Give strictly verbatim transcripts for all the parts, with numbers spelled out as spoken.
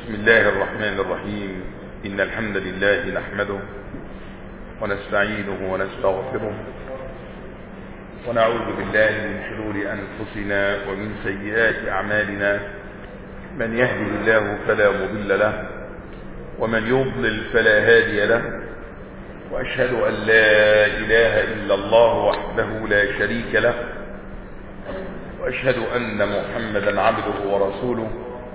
بسم الله الرحمن الرحيم. إن الحمد لله نحمده ونستعينه ونستغفره ونعوذ بالله من شرور أنفسنا ومن سيئات أعمالنا. من يهده الله فلا مضل له ومن يضلل فلا هادي له، وأشهد أن لا إله إلا الله وحده لا شريك له، وأشهد أن محمدا عبده ورسوله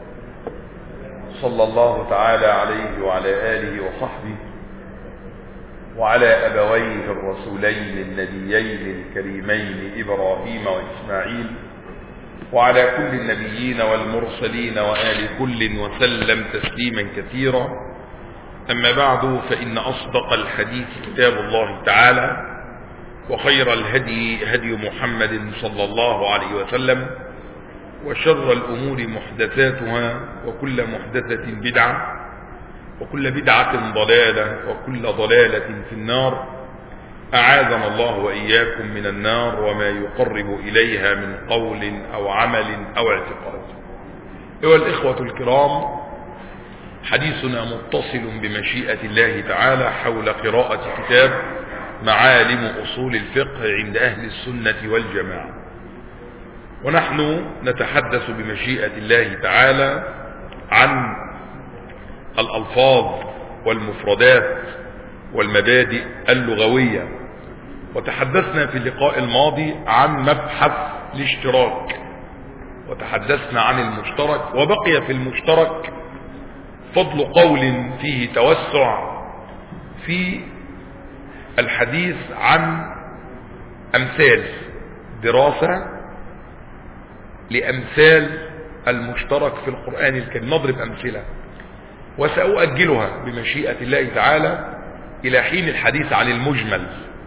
صلى الله تعالى عليه وعلى آله وصحبه وعلى أبويه الرسولين النبيين الكريمين إبراهيم وإسماعيل وعلى كل النبيين والمرسلين وآل كل وسلم تسليما كثيرا. أما بعد، فإن أصدق الحديث كتاب الله تعالى، وخير الهدي هدي محمد صلى الله عليه وسلم، وشر الأمور محدثاتها، وكل محدثة بدعة، وكل بدعة ضلالة، وكل ضلالة في النار. أعاذنا الله وإياكم من النار وما يقرب إليها من قول أو عمل أو اعتقاد. أيها الإخوة الكرام، حديثنا متصل بمشيئة الله تعالى حول قراءة كتاب معالم أصول الفقه عند أهل السنة والجماعة، ونحن نتحدث بمشيئة الله تعالى عن الألفاظ والمفردات والمبادئ اللغوية. وتحدثنا في اللقاء الماضي عن مبحث الاشتراك، وتحدثنا عن المشترك، وبقي في المشترك فضل قول فيه توسع في الحديث عن أمثال، دراسة لأمثال المشترك في القرآن الكريم. نضرب أمثلة وسأؤجلها بمشيئة الله تعالى إلى حين الحديث عن المجمل.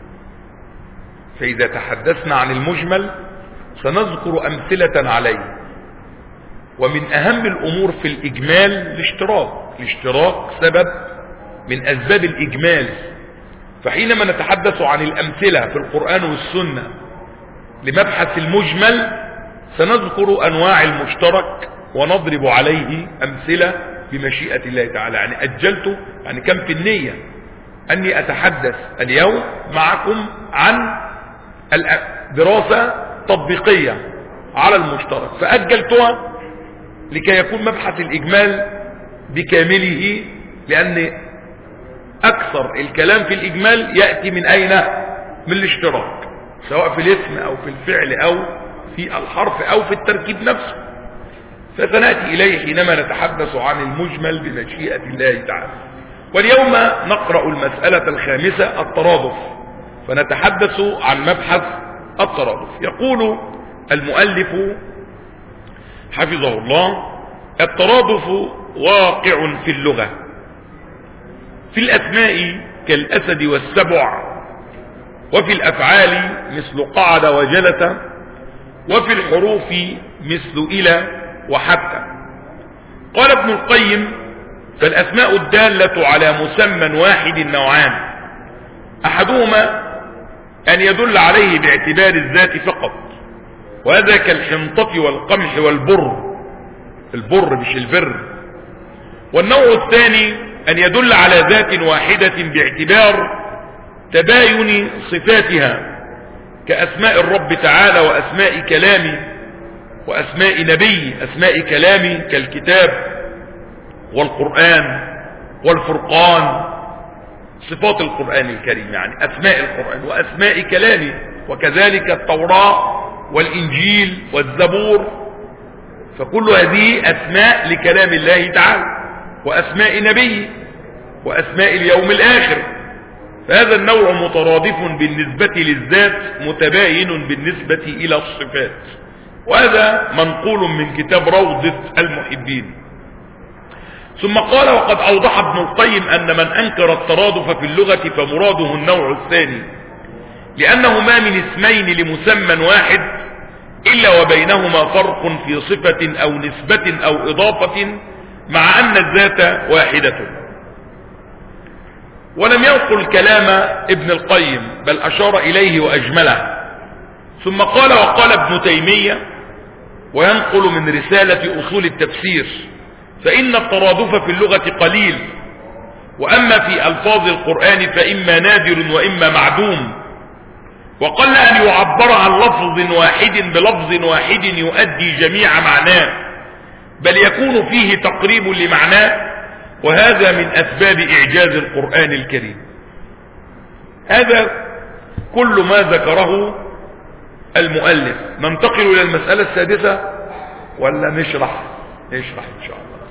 فإذا تحدثنا عن المجمل سنذكر أمثلة عليه. ومن أهم الأمور في الإجمال الاشتراك. الاشتراك سبب من أسباب الإجمال. فحينما نتحدث عن الأمثلة في القرآن والسنة لمبحث المجمل سنذكر أنواع المشترك ونضرب عليه أمثلة بمشيئة الله تعالى. يعني أجلت، يعني كم في النية أني أتحدث اليوم معكم عن دراسة تطبيقية على المشترك، فأجلتها لكي يكون مبحث الإجمال بكامله، لأن أكثر الكلام في الإجمال يأتي من أين؟ من الاشتراك، سواء في الاسم أو في الفعل أو في الحرف أو في التركيب نفسه. فسنأتي إليه حينما نتحدث عن المجمل بمشيئة الله تعالى. واليوم نقرأ المسألة الخامسة، الترادف، فنتحدث عن مبحث الترادف. يقول المؤلف حفظه الله: الترادف واقع في اللغة في الأسماء كالأسد والسبع، وفي الأفعال مثل قعد وجلس، وفي الحروف مثل إلى وحتى. قال ابن القيم: فالأسماء الدالة على مسمى واحد نوعان، أحدهما أن يدل عليه باعتبار الذات فقط، وهذا كالحنطة والقمح والبر، البر مش البر. والنوع الثاني أن يدل على ذات واحدة باعتبار تباين صفاتها، كأسماء الرب تعالى وأسماء كلامه وأسماء نبي، أسماء كلامه كالكتاب والقرآن والفرقان، صفات القرآن الكريم، يعني أسماء القرآن وأسماء كلامه، وكذلك التوراة والإنجيل والزبور. فكل هذه أسماء لكلام الله تعالى وأسماء نبيه وأسماء اليوم الآخر. فهذا النوع مترادف بالنسبة للذات متباين بالنسبة إلى الصفات، وهذا منقول من كتاب روضة المحبين. ثم قال: وقد أوضح ابن القيم أن من أنكر الترادف في اللغة فمراده النوع الثاني، لأنه ما من اسمين لمسمى واحد إلا وبينهما فرق في صفة أو نسبة أو إضافة، مع أن الذات واحدة. ولم ينقل كلام ابن القيم، بل أشار إليه وأجمله. ثم قال: وقال ابن تيمية، وينقل من رسالة أصول التفسير فإن الترادف في اللغة قليل، وأما في ألفاظ القرآن فإما نادر وإما معدوم، وقل أن يعبر عن لفظ واحد بلفظ واحد يؤدي جميع معناه، بل يكون فيه تقريب لمعناه، وهذا من أسباب إعجاز القرآن الكريم. هذا كل ما ذكره المؤلف. ننتقل إلى المسألة السادسة ولا نشرح؟ نشرح إن شاء الله.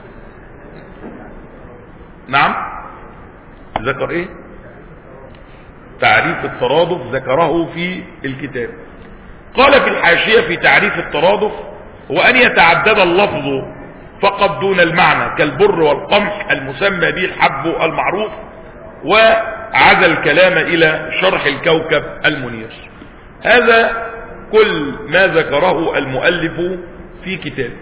نعم، ذكر إيه؟ تعريف الترادف ذكره في الكتاب. قال في الحاشية في تعريف الترادف: وأن يتعدد اللفظ فقط دون المعنى، كالبر والقمح المسمى به الحب المعروف، وعزى الكلام إلى شرح الكوكب المنير. هذا كل ما ذكره المؤلف في كتابه.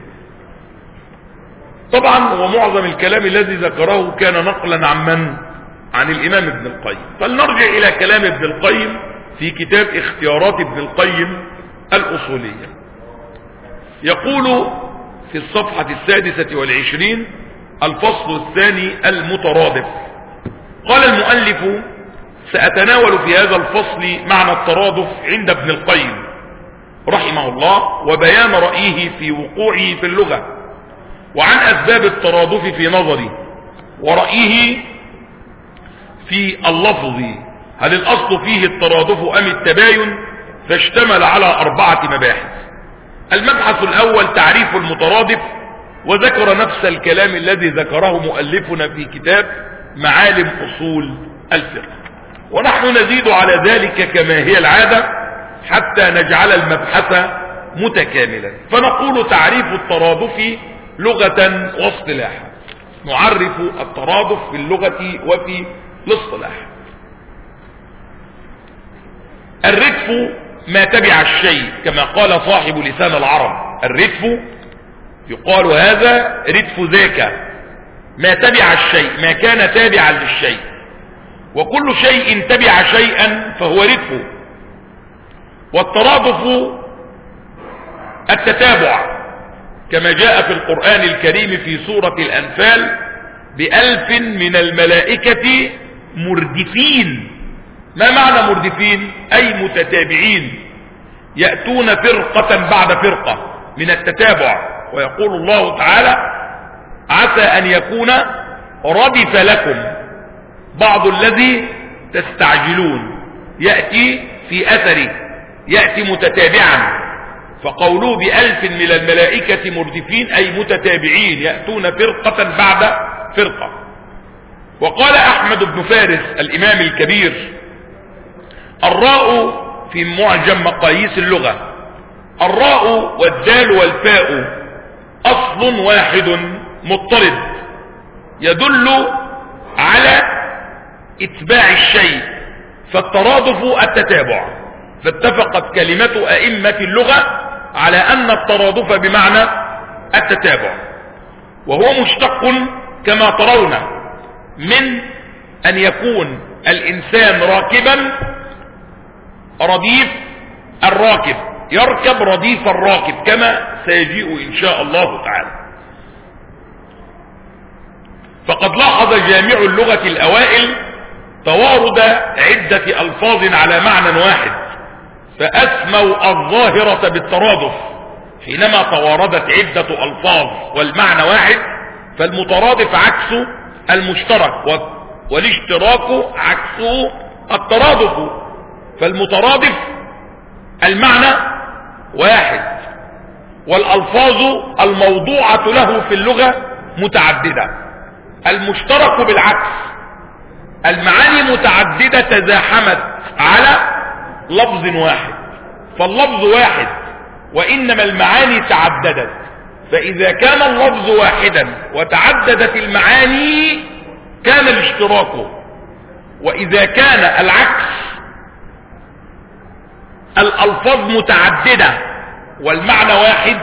طبعا ومعظم الكلام الذي ذكره كان نقلا عن من؟ عن الإمام ابن القيم. فلنرجع إلى كلام ابن القيم في كتاب اختيارات ابن القيم الأصولية. يقول في الصفحة السادسة والعشرين: الفصل الثاني المترادف. قال المؤلف: سأتناول في هذا الفصل معنى الترادف عند ابن القيم رحمه الله، وبيان رأيه في وقوعه في اللغة، وعن أسباب الترادف في نظري، ورأيه في اللفظ، هل الأصل فيه الترادف أم التباين؟ فاشتمل على أربعة مباحث. المبحث الأول تعريف المترادف، وذكر نفس الكلام الذي ذكره مؤلفنا في كتاب معالم أصول الفقه، ونحن نزيد على ذلك كما هي العادة حتى نجعل المبحث متكاملا. فنقول تعريف الترادف لغة واصطلاحا. نعرف الترادف في اللغة وفي الاصطلاح. الردف ما تبع الشيء، كما قال صاحب لسان العرب: الردف يقال هذا ردف ذاك، ما تبع الشيء، ما كان تابعا للشيء، وكل شيء تبع شيئا فهو ردف. والترادف التتابع، كما جاء في القرآن الكريم في سورة الأنفال: بألف من الملائكة مردفين. ما معنى مردفين؟ أي متتابعين، يأتون فرقة بعد فرقة من التتابع. ويقول الله تعالى: عسى أن يكون ردف لكم بعض الذي تستعجلون، يأتي في أثره، يأتي متتابعا. فقوله بألف من الملائكة مردفين أي متتابعين، يأتون فرقة بعد فرقة. وقال أحمد بن فارس الإمام الكبير: الراء في معجم مقاييس اللغة، الراء والدال والفاء أصل واحد مضطرد يدل على اتباع الشيء، فالترادف التتابع. فاتفقت كلمة أئمة اللغة على أن الترادف بمعنى التتابع، وهو مشتق كما ترون من أن يكون الإنسان راكبا رديف الراكب، يركب رديف الراكب، كما سيجيء إن شاء الله تعالى. فقد لاحظ جامع اللغة الأوائل توارد عدة ألفاظ على معنى واحد، فأسموا الظاهرة بالترادف. حينما تواردت عدة ألفاظ والمعنى واحد، فالمترادف عكس المشترك، والاشتراك عكسه الترادف. فالمترادف المعنى واحد، والألفاظ الموضوعة له في اللغة متعددة. المشترك بالعكس، المعاني متعددة تزاحمت على لفظ واحد، فاللفظ واحد وإنما المعاني تعددت. فإذا كان اللفظ واحدا وتعددت المعاني كان الاشتراك، وإذا كان العكس الألفاظ متعددة والمعنى واحد،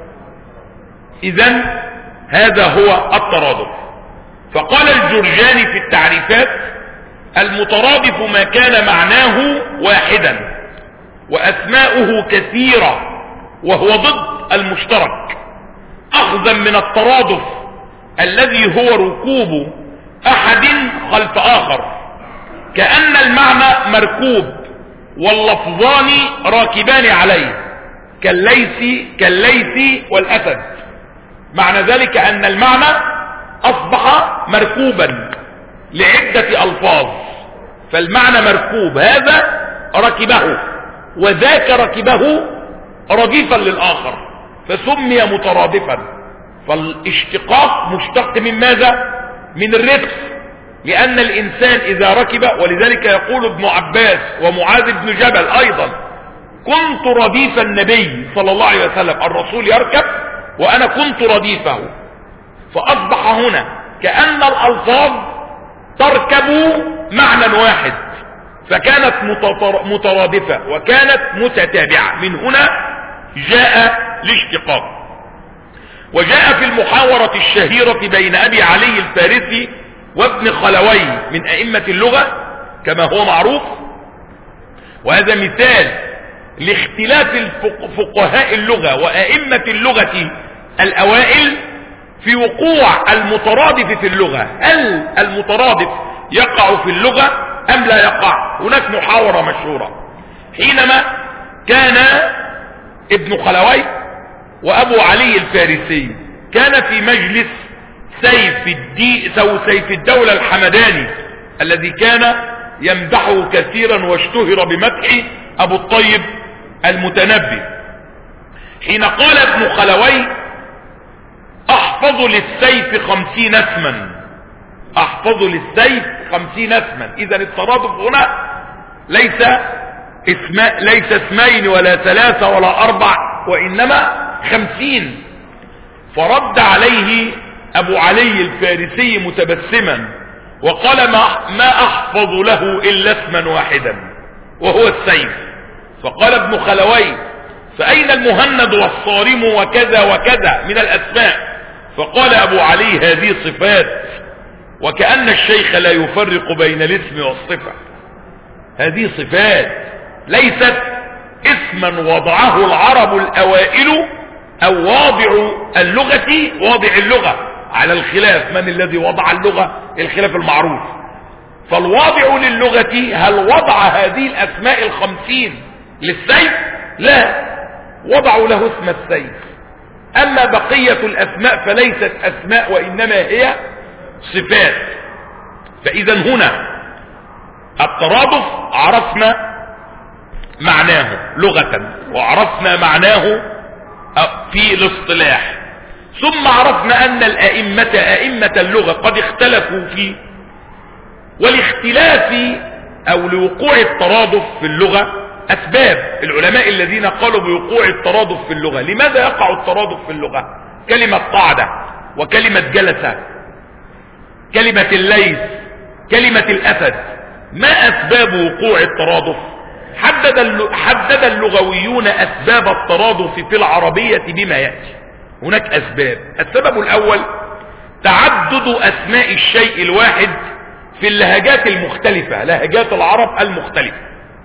إذن هذا هو الترادف. فقال الجرجاني في التعريفات: المترادف ما كان معناه واحدا وأسماؤه كثيرة، وهو ضد المشترك، أخذا من الترادف الذي هو ركوب احد خلف اخر، كأن المعنى مركوب واللفظان راكبان عليه كالليث كالليث والاسد. معنى ذلك ان المعنى اصبح مركوبا لعدة الفاظ، فالمعنى مركوب، هذا ركبه وذاك ركبه رديفا للاخر فسمي مترادفا. فالاشتقاق مشتق من ماذا؟ من الرفق، لان الانسان اذا ركب، ولذلك يقول ابن عباس ومعاذ بن جبل ايضا: كنت رديف النبي صلى الله عليه وسلم، الرسول يركب وانا كنت رديفه. فاصبح هنا كأن الالفاظ تركب معنى واحد، فكانت مترادفة وكانت متتابعة، من هنا جاء الاشتقاق. وجاء في المحاورة الشهيرة بين ابي علي الفارسي وابن خلوي من ائمة اللغة كما هو معروف، وهذا مثال لاختلاف فقهاء اللغة وائمة اللغة الاوائل في وقوع المترادف في اللغة. هل المترادف يقع في اللغة ام لا يقع؟ هناك محاورة مشهورة. حينما كان ابن خلوي وابو علي الفارسي كان في مجلس سيف الدي سو سيف الدولة الحمداني الذي كان يمدحه كثيرا واشتهر بمدح ابو الطيب المتنبي، حين قال ابن خلوي: احفظ للسيف خمسين اسما، احفظ للسيف خمسين اسما. اذا الترادف هنا ليس اسماء ليس اسمين ولا ثلاثة ولا اربع، وانما خمسين. فرد عليه ابو علي الفارسي متبسما وقال: ما, ما احفظ له الا اسما واحدا وهو السيف. فقال ابن خلوي: فاين المهند والصارم وكذا وكذا من الاسماء؟ فقال ابو علي: هذه صفات، وكأن الشيخ لا يفرق بين الاسم والصفة. هذه صفات ليست اسما وضعه العرب الاوائل او واضع اللغة واضع اللغة على الخلاف. من الذي وضع اللغة؟ الخلاف المعروف. فالواضع للغة هل وضع هذه الاسماء الخمسين للسيف؟ لا، وضعوا له اسم السيف. اما بقية الاسماء فليست اسماء وانما هي صفات. فاذا هنا الترادف عرفنا معناه لغة وعرفنا معناه في الاصطلاح، ثم عرفنا ان الائمة ائمة اللغة قد اختلفوا فيه. والاختلاف او لوقوع الترادف في اللغة اسباب. العلماء الذين قالوا بوقوع الترادف في اللغة، لماذا يقع الترادف في اللغة؟ كلمة قعدة وكلمة جلسة، كلمة الليث، كلمة الاسد، ما اسباب وقوع الترادف؟ حدد حدد اللغويون اسباب الترادف في العربية بما يأتي. هناك اسباب. السبب الاول تعدد اسماء الشيء الواحد في اللهجات المختلفة، لهجات العرب المختلفة،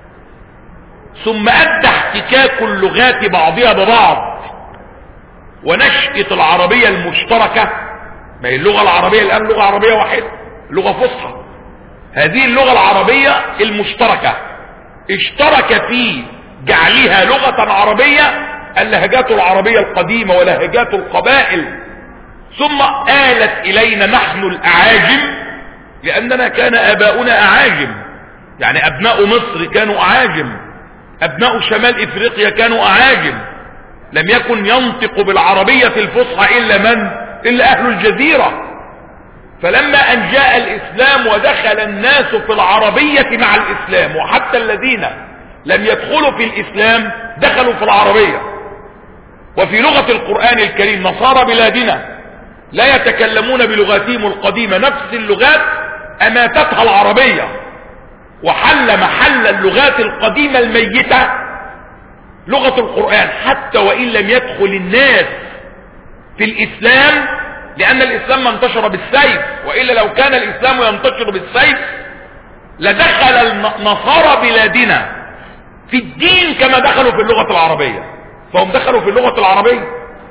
ثم ادى احتكاك اللغات بعضها ببعض ونشأة العربية المشتركة. ما هي اللغة العربية الان لغة عربية واحدة، لغة فصحى. هذه اللغة العربية المشتركة اشترك في جعلها لغة عربية اللهجات العربية القديمة ولهجات القبائل، ثم آلت الينا نحن الاعاجم، لاننا كان اباؤنا اعاجم، يعني ابناء مصر كانوا اعاجم، ابناء شمال افريقيا كانوا اعاجم، لم يكن ينطق بالعربية الفصحى الا من؟ الا اهل الجزيرة. فلما ان جاء الاسلام ودخل الناس في العربية مع الاسلام، وحتى الذين لم يدخلوا في الاسلام دخلوا في العربية. وفي لغة القرآن الكريم نصارى بلادنا لا يتكلمون بلغاتهم القديمة، نفس اللغات اماتتها العربية، وحل محل اللغات القديمة الميتة لغة القرآن، حتى وإن لم يدخل الناس في الإسلام، لأن الإسلام ما انتشر بالسيف، وإلا لو كان الإسلام ينتشر بالسيف لدخل النصارى بلادنا في الدين كما دخلوا في اللغة العربية. فهم دخلوا في اللغة العربية.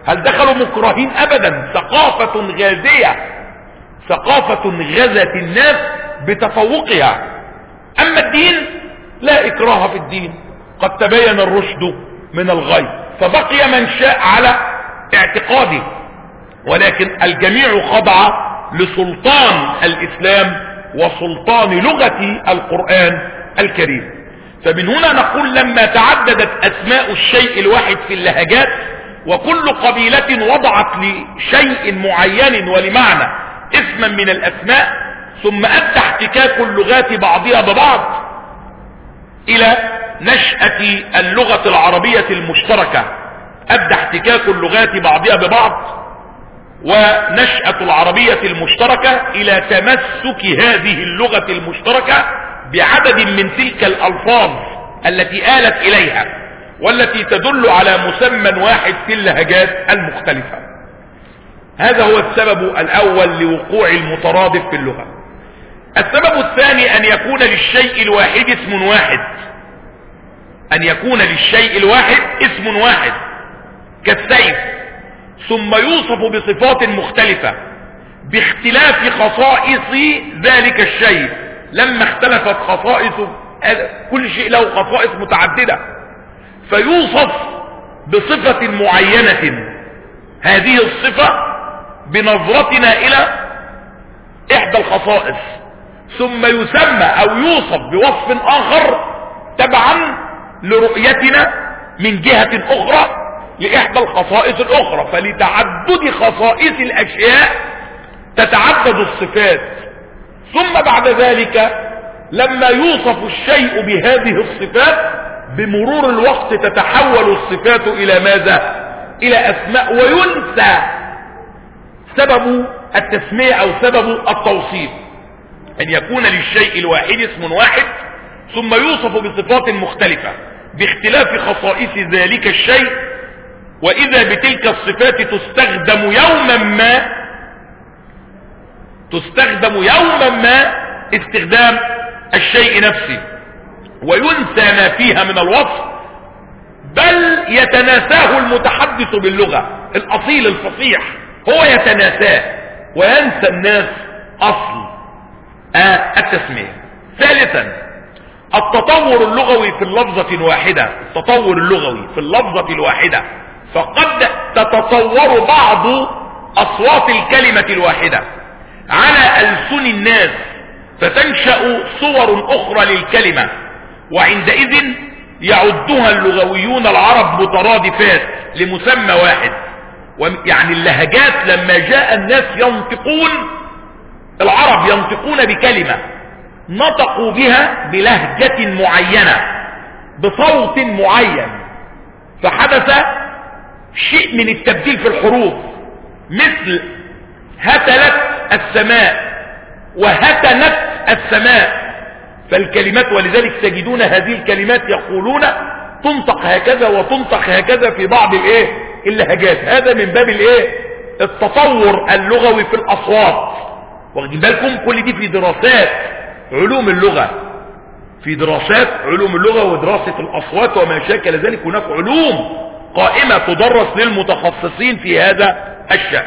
هل دخلوا مكرهين؟ ابدا. ثقافة غازية، ثقافة غزت الناس بتفوقها. اما الدين لا اكراه في الدين، قد تبين الرشد من الغي، فبقي من شاء على اعتقاده، ولكن الجميع خضع لسلطان الاسلام وسلطان لغة القرآن الكريم. فمن هنا نقول لما تعددت اسماء الشيء الواحد في اللهجات، وكل قبيلة وضعت لشيء معين ولمعنى اسما من الاسماء، ثم ادى احتكاك اللغات بعضها ببعض الى نشأة اللغة العربية المشتركة. ادى احتكاك اللغات بعضها ببعض ونشأة العربية المشتركة الى تمسك هذه اللغة المشتركة بعدد من تلك الالفاظ التي آلت اليها، والتي تدل على مسمى واحد في اللهجات المختلفة. هذا هو السبب الاول لوقوع المترادف في اللغة. السبب الثاني ان يكون للشيء الواحد اسم واحد، ان يكون للشيء الواحد اسم واحد كالسيف، ثم يوصف بصفات مختلفة باختلاف خصائص ذلك الشيء. لما اختلفت خصائص كل شيء له خصائص متعددة، فيوصف بصفة معينة، هذه الصفة بنظرتنا الى احدى الخصائص، ثم يسمى او يوصف بوصف اخر تبعا لرؤيتنا من جهة اخرى لاحدى الخصائص الاخرى. فلتعدد خصائص الاشياء تتعدد الصفات، ثم بعد ذلك لما يوصف الشيء بهذه الصفات بمرور الوقت تتحول الصفات الى ماذا؟ الى اسماء، وينسى سبب التسمية او سبب التوصيف. ان يكون للشيء الواحد اسم واحد ثم يوصف بصفات مختلفة باختلاف خصائص ذلك الشيء، واذا بتلك الصفات تستخدم يوما ما تستخدم يوما ما استخدام الشيء نفسه، وينسى ما فيها من الوصف، بل يتناساه المتحدث باللغة الاصيل الفصيح، هو يتناساه وينسى الناس اصل آه التسمية. ثالثا التطور اللغوي في اللفظة الواحدة، التطور اللغوي في اللفظة الواحدة، فقد تتطور بعض اصوات الكلمة الواحدة على ألسن الناس فتنشأ صور اخرى للكلمة، وعندئذ يعدها اللغويون العرب مترادفات لمسمى واحد. يعني اللهجات لما جاء الناس ينطقون، العرب ينطقون بكلمة نطقوا بها بلهجة معينة بصوت معين، فحدث شيء من التبديل في الحروف، مثل هتلت السماء وهتنت السماء. فالكلمات، ولذلك تجدون هذه الكلمات يقولون تنطق هكذا وتنطق هكذا في بعض الايه اللهجات. هذا من باب الايه التطور اللغوي في الاصوات. واخدين بالكم كل دي في دراسات علوم اللغة، في دراسات علوم اللغة ودراسة الاصوات وما شاكل ذلك. هناك علوم قائمة تدرس للمتخصصين في هذا الشأن.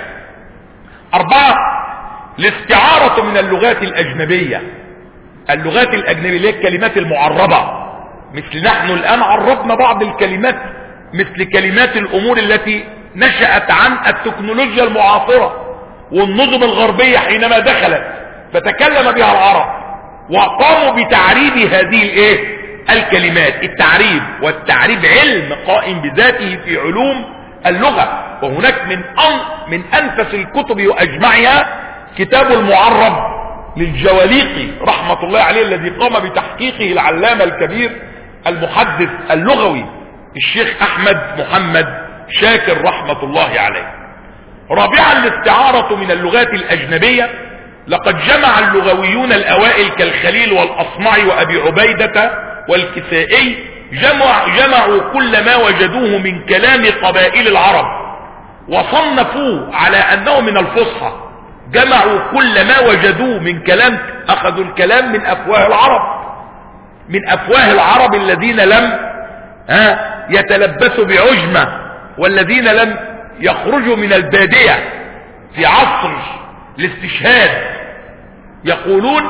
أربعة الاستعارة من اللغات الأجنبية. اللغات الأجنبية اللي هي الكلمات المعربة، مثل نحن الآن عربنا بعض الكلمات، مثل كلمات الأمور التي نشأت عن التكنولوجيا المعاصرة والنظم الغربية حينما دخلت فتكلم بها العرب وقاموا بتعريب هذه الايه الكلمات. التعريب والتعريب علم قائم بذاته في علوم اللغة، وهناك من أن من أنفس الكتب وأجمعها كتاب المعرب للجواليقي رحمة الله عليه، الذي قام بتحقيقه العلامة الكبير المحدث اللغوي الشيخ أحمد محمد شاكر رحمة الله عليه. رابعا الاستعارة من اللغات الأجنبية. لقد جمع اللغويون الأوائل كالخليل والأصمعي وأبي عبيدة والكسائي جمع جمعوا كل ما وجدوه من كلام قبائل العرب وصنفوه على أنه من الفصحى. جمعوا كل ما وجدوه من كلام، أخذوا الكلام من أفواه العرب، من أفواه العرب الذين لم ها يتلبسوا بعجمة والذين لم يخرج من البادية في عصر الاستشهاد يقولون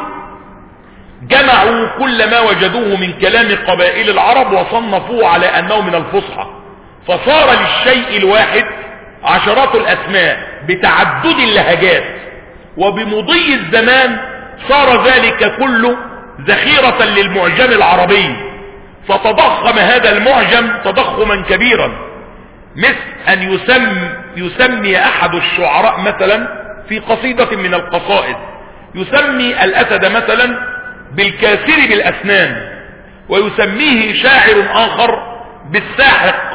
جمعوا كل ما وجدوه من كلام قبائل العرب وصنفوه على أنه من الفصحى، فصار للشيء الواحد عشرات الأسماء بتعدد اللهجات، وبمضي الزمان صار ذلك كله ذخيرة للمعجم العربي، فتضخم هذا المعجم تضخما كبيرا، مثل أن يسمي, يسمي أحد الشعراء مثلا في قصيدة من القصائد يسمي الأسد مثلا بالكاسر بالأسنان، ويسميه شاعر آخر بالساحق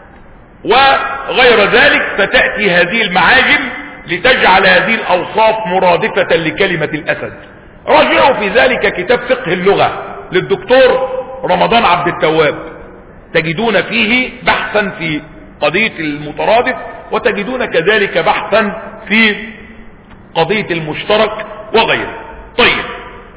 وغير ذلك، فتأتي هذه المعاجم لتجعل هذه الأوصاف مرادفة لكلمة الأسد. راجعوا في ذلك كتاب فقه اللغة للدكتور رمضان عبد التواب، تجدون فيه بحثا في قضية المترادف، وتجدون كذلك بحثا في قضية المشترك وغيره. طيب،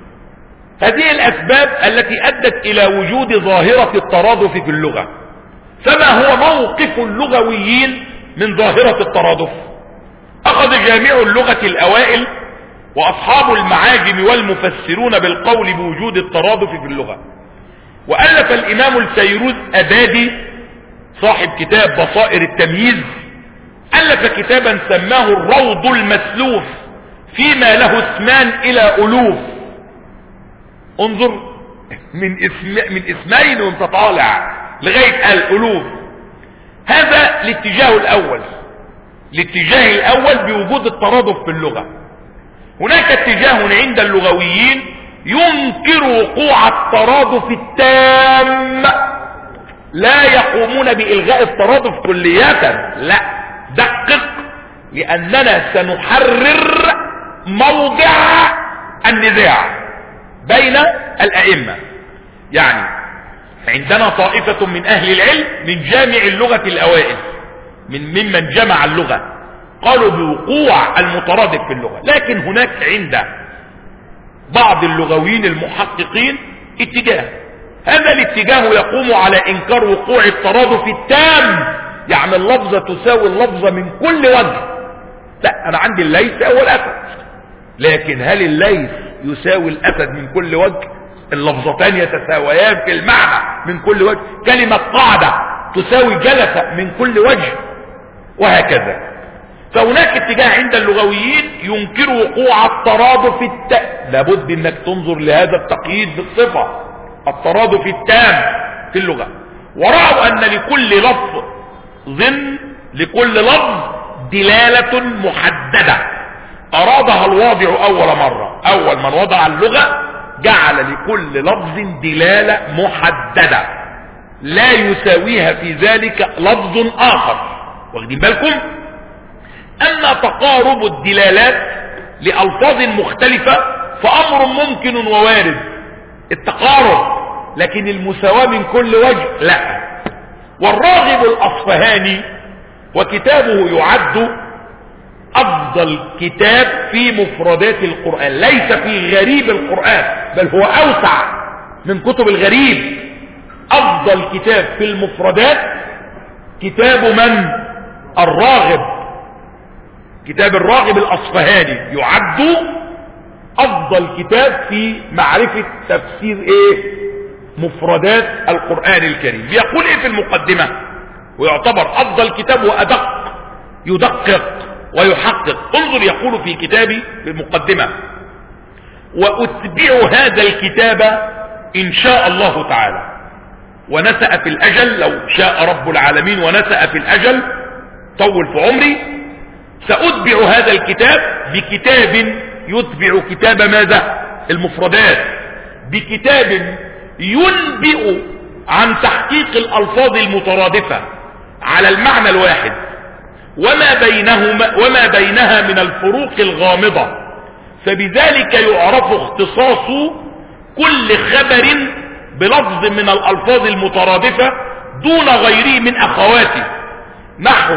هذه الأسباب التي أدت إلى وجود ظاهرة الترادف في اللغة، فما هو موقف اللغويين من ظاهرة الترادف؟ أخذ جامع اللغة الأوائل وأصحاب المعاجم والمفسرون بالقول بوجود الترادف في اللغة، وألف الإمام الفيروز أبادي صاحب كتاب بصائر التمييز ألف كتابا سماه الروض المسلوف فيما له اسمان إلى ألوف. انظر، من اسم من اسمين ومتطالع لغاية الألوف. هذا الاتجاه الأول، الاتجاه الأول بوجود الترادف في اللغة. هناك اتجاه عند اللغويين ينكر وقوع الترادف التام، لا يقومون بإلغاء الترادف كلية، لا، دقق، لأننا سنحرر موضع النزاع بين الأئمة. يعني عندنا طائفة من أهل العلم من جامع اللغة الأوائل، من ممن جمع اللغة، قالوا بوقوع المترادف في اللغة، لكن هناك عند بعض اللغويين المحققين اتجاه، هذا الاتجاه يقوم على إنكار وقوع الترادف التام، يعني اللفظة تساوي اللفظة من كل وجه. لا، أنا عندي الليث هو الأسد، لكن هل الليث يساوي الأسد من كل وجه؟ اللفظتان يتساويان في المعنى من كل وجه. كلمة قاعدة تساوي جلسة من كل وجه، وهكذا. فهناك اتجاه عند اللغويين ينكر وقوع الترادف التام، لابد انك تنظر لهذا التقييد بالصفة، الترادف التام في اللغة، ورأوا ان لكل لفظ ظن لكل لفظ دلالة محددة ارادها الواضع اول مرة. اول من وضع اللغة جعل لكل لفظ دلالة محددة لا يساويها في ذلك لفظ اخر. واخدين بالكم؟ اما تقارب الدلالات لألفاظ مختلفة فامر ممكن ووارد، التقارب، لكن المساواة من كل وجه لا. والراغب الأصفهاني وكتابه يعد افضل كتاب في مفردات القرآن، ليس في غريب القرآن، بل هو اوسع من كتب الغريب. افضل كتاب في المفردات كتاب من؟ الراغب، كتاب الراغب الأصفهاني يعد افضل كتاب في معرفة تفسير ايه مفردات القرآن الكريم. بيقول ايه في المقدمة؟ ويعتبر افضل كتاب وادق، يدقق ويحقق. انظر، يقول في كتابي بالمقدمة: واتبع هذا الكتاب ان شاء الله تعالى، ونسأ في الاجل، لو شاء رب العالمين ونسأ في الاجل طول في عمري، سأتبع هذا الكتاب بكتاب يتبع كتاب ماذا؟ المفردات، بكتاب ينبئ عن تحقيق الألفاظ المترادفة على المعنى الواحد وما بينهما وما بينها من الفروق الغامضة، فبذلك يعرف اختصاص كل خبر بلفظ من الألفاظ المترادفة دون غيره من أخواته، نحو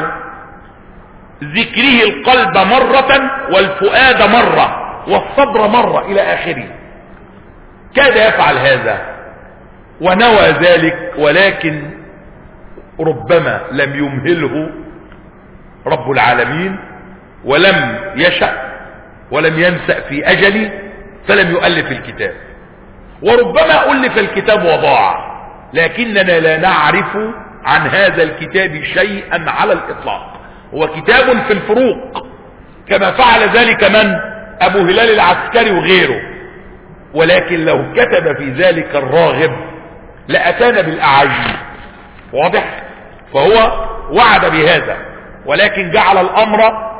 ذكره القلب مرة والفؤاد مرة والصدر مرة إلى آخره. كاد يفعل هذا ونوى ذلك، ولكن ربما لم يمهله رب العالمين ولم يشأ ولم ينسأ في أجلي فلم يؤلف الكتاب، وربما ألف الكتاب وضاع، لكننا لا نعرف عن هذا الكتاب شيئا على الإطلاق. هو كتاب في الفروق كما فعل ذلك من؟ أبو هلال العسكري وغيره، ولكن لو كتب في ذلك الراغب لأتانا بالأعاجيب. واضح؟ فهو وعد بهذا، ولكن جعل الأمر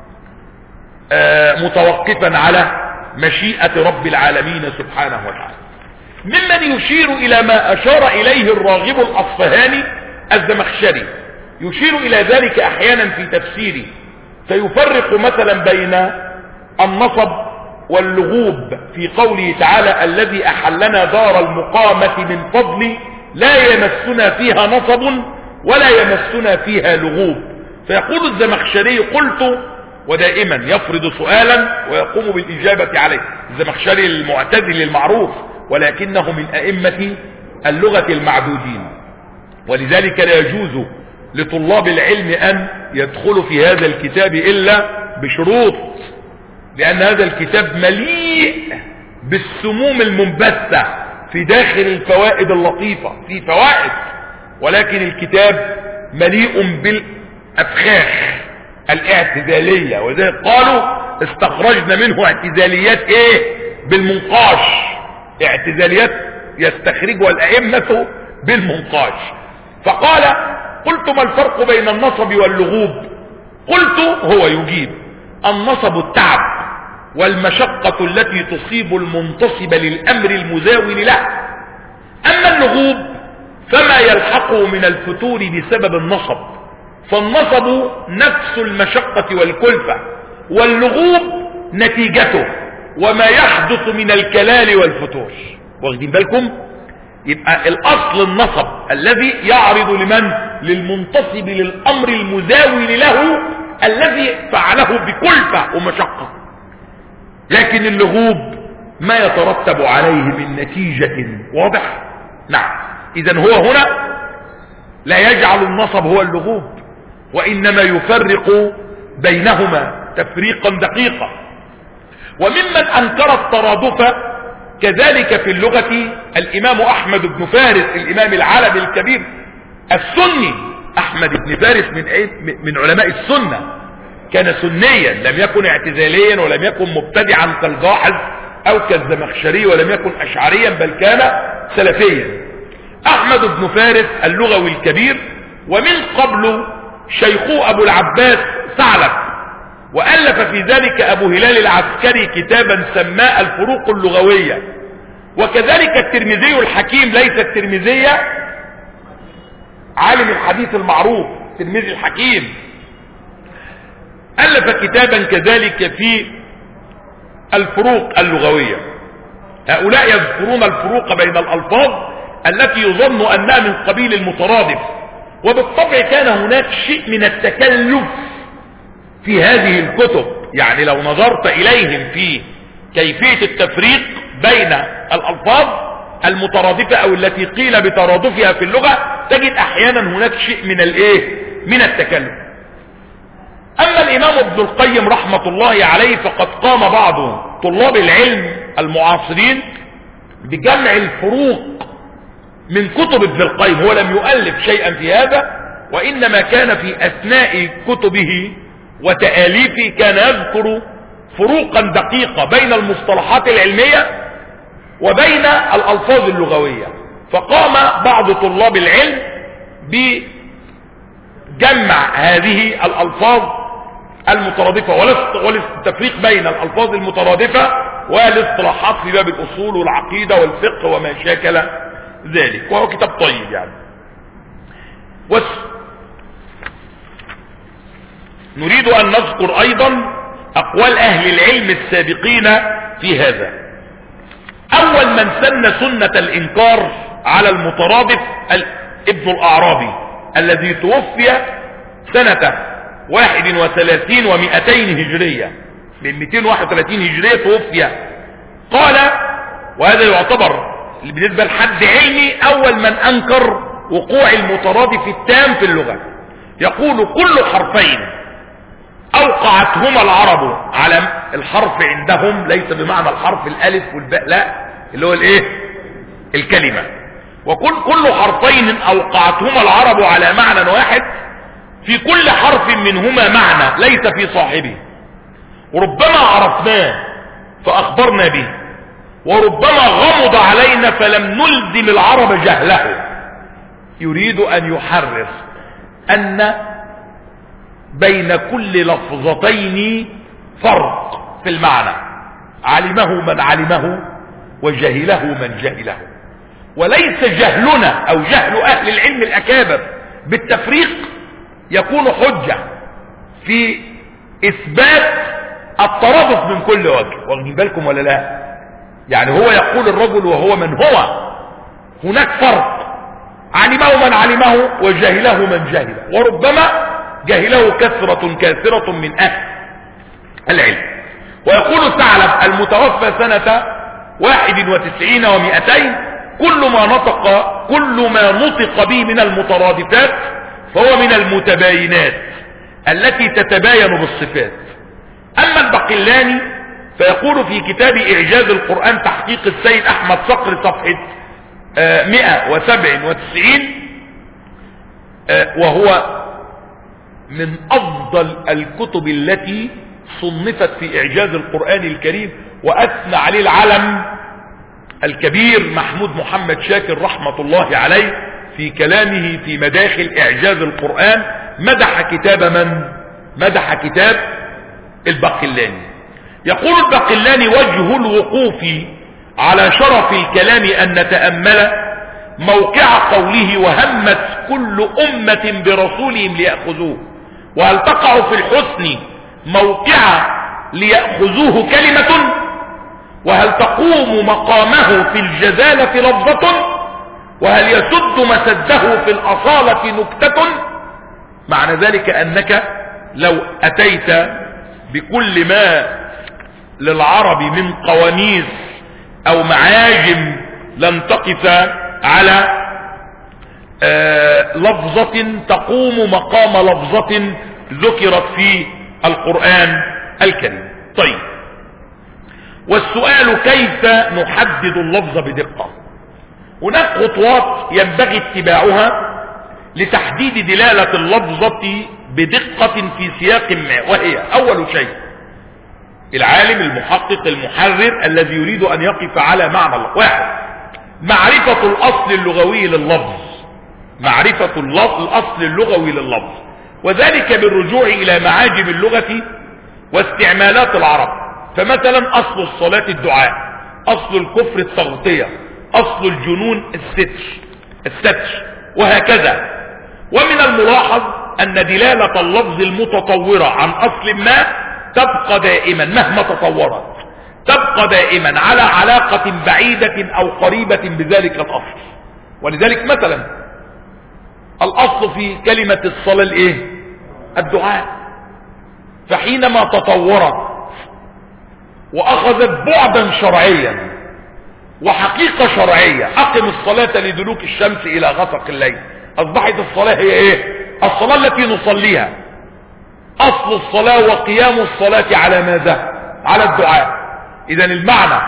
متوقفا على مشيئة رب العالمين سبحانه وتعالى. ممن يشير إلى ما أشار إليه الراغب الأصفهاني الزمخشري، يشير إلى ذلك أحيانا في تفسيره، فيفرق مثلا بين النصب واللغوب في قوله تعالى الذي أحلنا دار المقامة من فضل لا يمسنا فيها نصب ولا يمسنا فيها لغوب. فيقول الزمخشري قلت، ودائما يفرض سؤالا ويقوم بالإجابة عليه، الزمخشري المعتزلي المعروف، ولكنه من أئمة اللغة المعدودين، ولذلك لا يجوز لطلاب العلم أن يدخلوا في هذا الكتاب إلا بشروط، لأن هذا الكتاب مليء بالسموم المنبثة في داخل الفوائد اللطيفة، في فوائد، ولكن الكتاب مليء بالأفخاخ الاعتزالية، وذلك قالوا استخرجنا منه اعتزاليات ايه؟ بالمنقاش، اعتزاليات يستخرجها الأئمة بالمنقاش. فقال قلت ما الفرق بين النصب واللغوب؟ قلت هو يجيب النصب التعب والمشقة التي تصيب المنتصب للأمر المزاول له، أما اللغوب فما يلحقه من الفتور بسبب النصب، فالنصب نفس المشقة والكلفة، واللغوب نتيجته وما يحدث من الكلال والفتور. واخدين بالكم؟ يبقى الأصل النصب الذي يعرض لمن؟ للمنتصب للأمر المزاول له الذي فعله بكلفة ومشقة، لكن اللغوب ما يترتب عليه من نتيجة. واضح؟ نعم. إذن هو هنا لا يجعل النصب هو اللغوب، وإنما يفرق بينهما تفريقا دقيقا. وممن أنكر الترادف كذلك في اللغة الإمام أحمد بن فارس، الإمام العلبي الكبير السني. أحمد بن فارس من من علماء السنة، كان سنيا، لم يكن اعتزاليا ولم يكن مبتدعا كالجاحظ أو كالزمخشري، ولم يكن أشعريا، بل كان سلفيا. أحمد بن فارس اللغوي الكبير، ومن قبل شيخو أبو العباس ثعلب، وألف في ذلك أبو هلال العسكري كتابا سماه الفروق اللغوية. وكذلك الترمذي الحكيم، ليس الترمذية عالم الحديث المعروف، الترمذي الحكيم ألف كتابا كذلك في الفروق اللغوية. هؤلاء يذكرون الفروق بين الألفاظ التي يظن أنها من قبيل المترادف، وبالطبع كان هناك شيء من التكلف في هذه الكتب. يعني لو نظرت إليهم في كيفية التفريق بين الألفاظ المترادفة أو التي قيل بترادفها في اللغة، تجد أحيانا هناك شيء من الايه؟ من التكلف. أما الإمام ابن القيم رحمة الله عليه فقد قام بعض طلاب العلم المعاصرين بجمع الفروق من كتب ابن القيم. هو لم يؤلف شيئا في هذا، وإنما كان في أثناء كتبه وتآليفه كان يذكر فروقا دقيقة بين المصطلحات العلمية وبين الألفاظ اللغوية. فقام بعض طلاب العلم بجمع هذه الألفاظ المترادفة والتفريق بين الألفاظ المترادفة والاصطلاحات في باب الأصول والعقيدة والفقه وما شاكل ذلك، وهو كتاب طيب يعني. وس نريد أن نذكر أيضا أقوال أهل العلم السابقين في هذا. أول من سن سنة الإنكار على المترادف ابن الأعرابي الذي توفي سنة واحد وثلاثين ومئتين هجرية، من مئتين وواحد وثلاثين هجرية توفي. قال، وهذا يعتبر بالنسبة لحد علمي أول من أنكر وقوع المترادف التام في اللغة، يقول كل حرفين اوقعتهما العرب على الحرف عندهم ليس بمعنى الحرف الالف والباء، لا، اللي هو الايه؟ الكلمة. وكل كل حرفين اوقعتهما العرب على معنى واحد، في كل حرف منهما معنى ليس في صاحبه، وربما عرفناه فاخبرنا به، وربما غمض علينا فلم نلزم العرب جهله. يريد ان يحرر ان بين كل لفظتين فرق في المعنى، علمه من علمه وجهله من جهله، وليس جهلنا او جهل اهل العلم الاكابر بالتفريق يكون حجة في اثبات الترادف من كل وجه. واخدين بالكم ولا لا؟ يعني هو يقول الرجل وهو من هو، هناك فرق، علمه من علمه وجهله من جهله، وربما جهله كثرة كثرة من اهل العلم. ويقول الثعلب المتوفى سنة واحد وتسعين ومئتين: كل ما نطق كل ما نطق به من المترادفات فهو من المتباينات التي تتباين بالصفات. اما البقلاني فيقول في كتاب اعجاز القرآن تحقيق السيد احمد صقر صفحة مئة وسبعة وتسعين، وهو من افضل الكتب التي صنفت في اعجاز القرآن الكريم، واثنى عليه العلم الكبير محمود محمد شاكر رحمة الله عليه في كلامه في مداخل اعجاز القرآن، مدح كتاب من؟ مدح كتاب البقلاني. يقول البقلاني: وجه الوقوف على شرف الكلام ان نتأمل موقع قوله: وهمت كل امة برسولهم ليأخذوه، وهل تقع في الحسن موقع ليأخذوه كلمة، وهل تقوم مقامه في الجزالة لفظة، وهل يسد مسده في الأصالة نكتة. معنى ذلك أنك لو أتيت بكل ما للعرب من قواميس أو معاجم لن تقف على آه لفظة تقوم مقام لفظة ذكرت في القرآن الكريم. طيب، والسؤال: كيف نحدد اللفظ بدقة؟ هناك خطوات ينبغي اتباعها لتحديد دلالة اللفظة بدقة في سياق ما، وهي: أول شيء العالم المحقق المحرر الذي يريد أن يقف على معنى اللفظ. واحد: معرفة الأصل اللغوي لللفظ، معرفة الأصل اللغوي لللفظ، وذلك بالرجوع إلى معاجم اللغة واستعمالات العرب. فمثلا أصل الصلاة الدعاء، أصل الكفر التغطية، أصل الجنون الستر الستر وهكذا. ومن الملاحظ أن دلالة اللفظ المتطورة عن أصل ما تبقى دائما مهما تطورت، تبقى دائما على علاقة بعيدة أو قريبة بذلك الأصل. ولذلك مثلا الأصل في كلمة الصلاة الإيه؟ الدعاء. فحينما تطورت وأخذت بعدا شرعيا وحقيقة شرعية، أقم الصلاة لدلوك الشمس إلى غسق الليل، أصبحت الصلاة هي إيه؟ الصلاة التي نصليها. أصل الصلاة وقيام الصلاة على ماذا؟ على الدعاء. إذا المعنى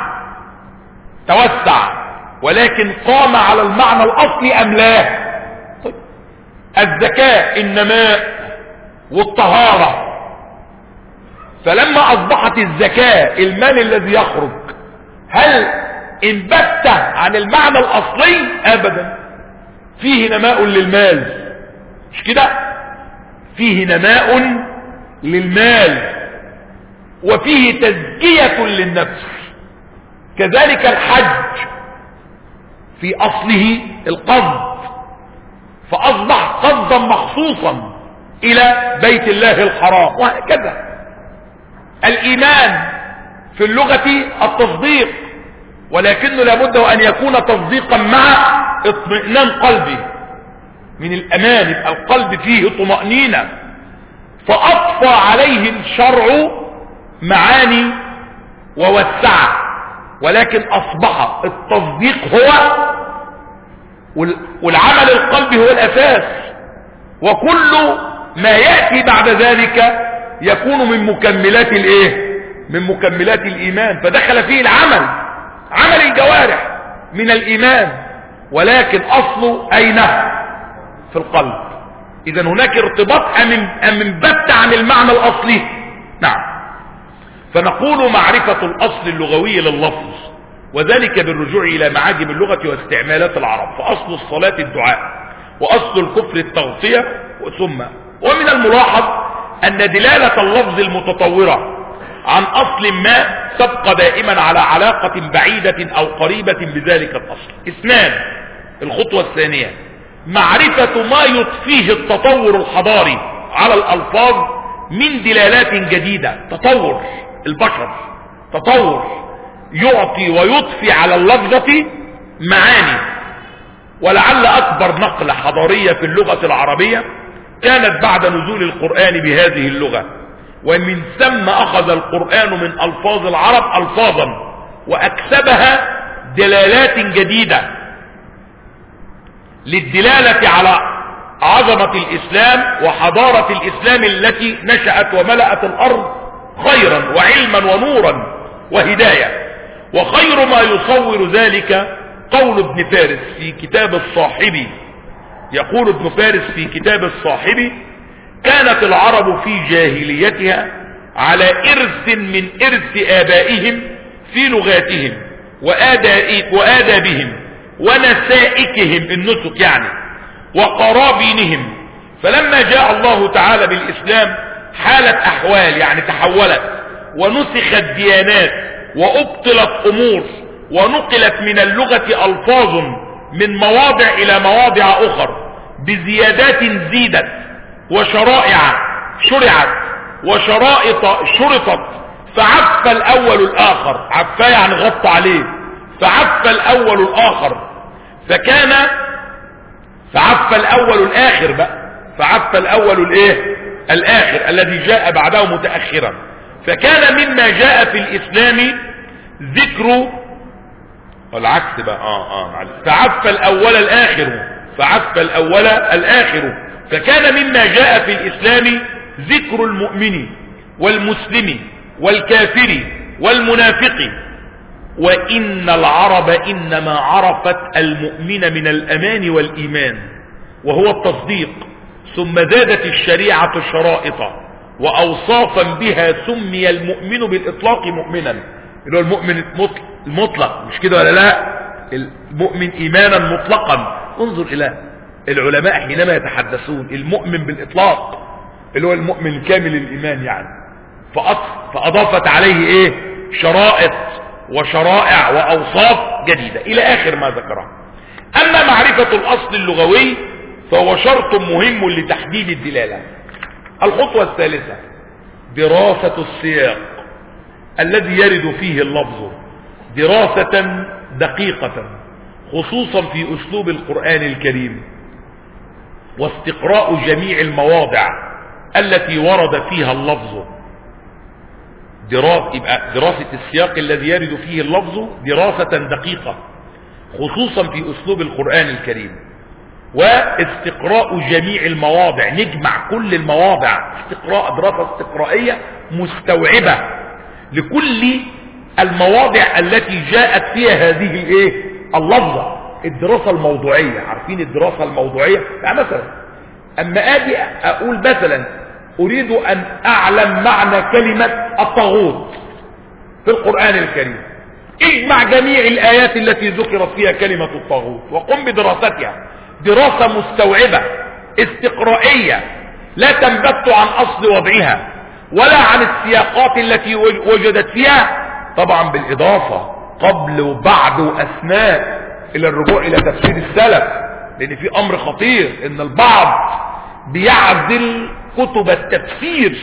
توسع، ولكن قام على المعنى الأصلي أم لا؟ طيب. الزكاة النماء والطهارة، فلما أصبحت الزكاة المال الذي يخرج، هل انبت عن المعنى الأصلي؟ أبدا. فيه نماء للمال، مش كده؟ فيه نماء للمال وفيه تزكية للنفس. كذلك الحج في أصله القصد، فأصبح قصدا مخصوصا إلى بيت الله الحرام، وهكذا. الإيمان في اللغة التصديق، ولكنه لابد أن يكون تصديقا مع اطمئنان قلبي من الأمان، يبقى القلب فيه طمأنينة. فأطفى عليه الشرع معاني ووسعه، ولكن أصبح التصديق هو والعمل القلبي هو الأساس، وكل ما يأتي بعد ذلك يكون من مكملات الايه من مكملات الايمان، فدخل فيه العمل، عمل الجوارح من الايمان، ولكن اصله اين؟ في القلب. اذا هناك ارتباط ام ام بت عن المعنى الاصلي. نعم. فنقول معرفة الاصل اللغوي لللفظ، وذلك بالرجوع الى معاجم اللغة واستعمالات العرب. فاصل الصلاة الدعاء، واصل الكفر التغطية. ثم ومن الملاحظ ان دلالة اللفظ المتطورة عن اصل ما تبقى دائما على علاقة بعيدة او قريبة بذلك الاصل. اثنان، الخطوة الثانية معرفة ما يضفيه التطور الحضاري على الالفاظ من دلالات جديدة. تطور البشر، تطور يعطي ويضفي على اللفظة معاني. ولعل اكبر نقلة حضارية في اللغة العربية كانت بعد نزول القرآن بهذه اللغة، ومن ثم اخذ القرآن من الفاظ العرب الفاظا واكسبها دلالات جديدة للدلالة على عظمة الاسلام وحضارة الاسلام التي نشأت وملأت الارض خيرا وعلما ونورا وهداية. وخير ما يصور ذلك قول ابن فارس في كتاب الصاحبي. يقول ابن فارس في كتاب الصاحبي: كانت العرب في جاهليتها على إرث من إرث آبائهم في لغاتهم وآدابهم ونسائكهم، النسك يعني، وقرابينهم. فلما جاء الله تعالى بالإسلام حالت أحوال، يعني تحولت ونسخت ديانات وأبطلت أمور ونقلت من اللغة ألفاظ من مواضع إلى مواضع أخر بزيادات زيدت وشرائع شرعت وشرائط شرطت، فعف الأول الآخر. عفا يعني غطى عليه، فعف الأول الآخر فكان فعف الأول الآخر بقى فعف الأول الإيه الآخر الذي جاء بعده متأخرا. فكان مما جاء في الإسلام ذكر والعكس بقى اه اه معلش فعف الأول الآخر فعف الأول الآخر فكان مما جاء في الإسلام ذكر المؤمن والمسلم والكافر والمنافق. وإن العرب إنما عرفت المؤمن من الأمان والإيمان وهو التصديق، ثم زادت الشريعة شرائط وأوصافا بها سمي المؤمن بالإطلاق مؤمنا، اللي هو المؤمن المطلق، مش كده ولا لا؟ المؤمن إيمانا مطلقا. انظر إلى العلماء حينما يتحدثون المؤمن بالإطلاق اللي هو المؤمن الكامل الإيمان يعني، فأضافت عليه إيه؟ شرائط وشرائع وأوصاف جديدة إلى آخر ما ذكره. أما معرفة الأصل اللغوي فهو شرط مهم لتحديد الدلالة. الخطوة الثالثة دراسة السياق الذي يرد فيه اللفظ دراسة دقيقة، خصوصا في أسلوب القرآن الكريم، واستقراء جميع المواضع التي ورد فيها اللفظ. دراسة يبقى دراسة السياق الذي يرد فيه اللفظ دراسة دقيقة، خصوصا في أسلوب القرآن الكريم، واستقراء جميع المواضع، نجمع كل المواضع، استقراء دراسة استقرائية مستوعبة لكل المواضع التي جاءت فيها هذه الايه اللفظة. الدراسة الموضوعية، عارفين الدراسة الموضوعية؟ يعني مثلا اما اجي اقول مثلا اريد ان اعلم معنى كلمة الطاغوت في القرآن الكريم، اجمع جميع الايات التي ذكرت فيها كلمة الطاغوت وقم بدراستها دراسة مستوعبة استقرائية لا تنبت عن اصل وضعها ولا عن السياقات التي وجدت فيها، طبعا بالاضافة قبل وبعد واثناء الى الرجوع الى تفسير السلف، لان في امر خطير ان البعض بيعزل كتب التفسير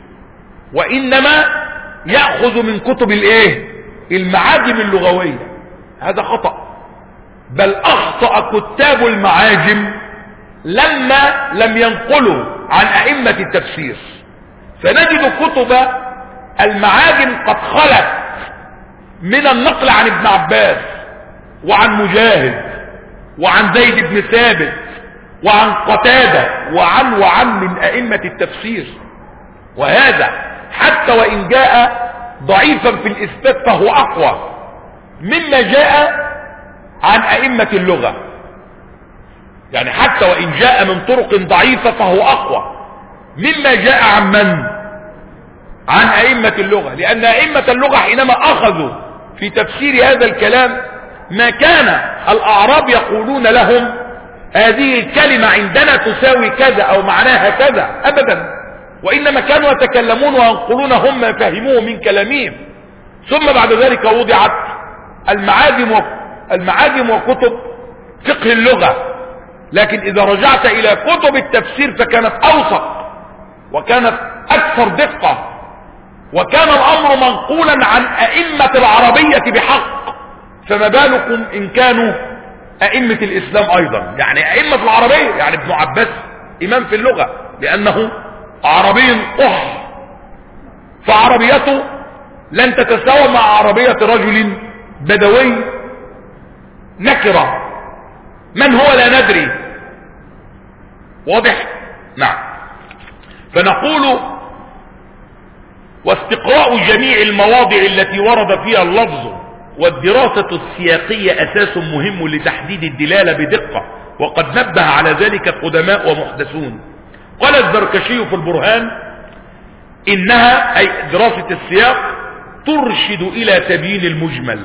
وانما يأخذ من كتب الايه المعاجم اللغوية. هذا خطأ، بل اخطأ كتاب المعاجم لما لم ينقلوا عن ائمة التفسير، فنجد كتب المعاجم قد خلت من النقل عن ابن عباس وعن مجاهد وعن زيد بن ثابت وعن قتادة وعن وعن من ائمة التفسير. وهذا حتى وإن جاء ضعيفا في الإثبات فهو أقوى مما جاء عن أئمة اللغة. يعني حتى وإن جاء من طرق ضعيفة فهو أقوى مما جاء عن من؟ عن أئمة اللغة، لأن أئمة اللغة حينما أخذوا في تفسير هذا الكلام ما كان الأعراب يقولون لهم هذه الكلمة عندنا تساوي كذا أو معناها كذا أبدا، وإنما كانوا يتكلمون وينقلون هم ما فهموه من كلامهم. ثم بعد ذلك وضعت المعاجم المعاجم وكتب فقه اللغة، لكن إذا رجعت إلى كتب التفسير فكانت أوثق وكانت أكثر دقة، وكان الأمر منقولا عن أئمة العربية بحق، فما بالكم إن كانوا أئمة الإسلام أيضا. يعني أئمة العربية، يعني ابن عباس إمام في اللغة لأنه عربي قح، فعربيته لن تتساوى مع عربية رجل بدوي نكرة من هو لا ندري. واضح؟ نعم. فنقول واستقراء جميع المواضع التي ورد فيها اللفظ والدراسة السياقية أساس مهم لتحديد الدلالة بدقة، وقد نبه على ذلك قدماء ومحدثون. قال الزركشي في البرهان إنها أي دراسة السياق ترشد إلى تبيين المجمل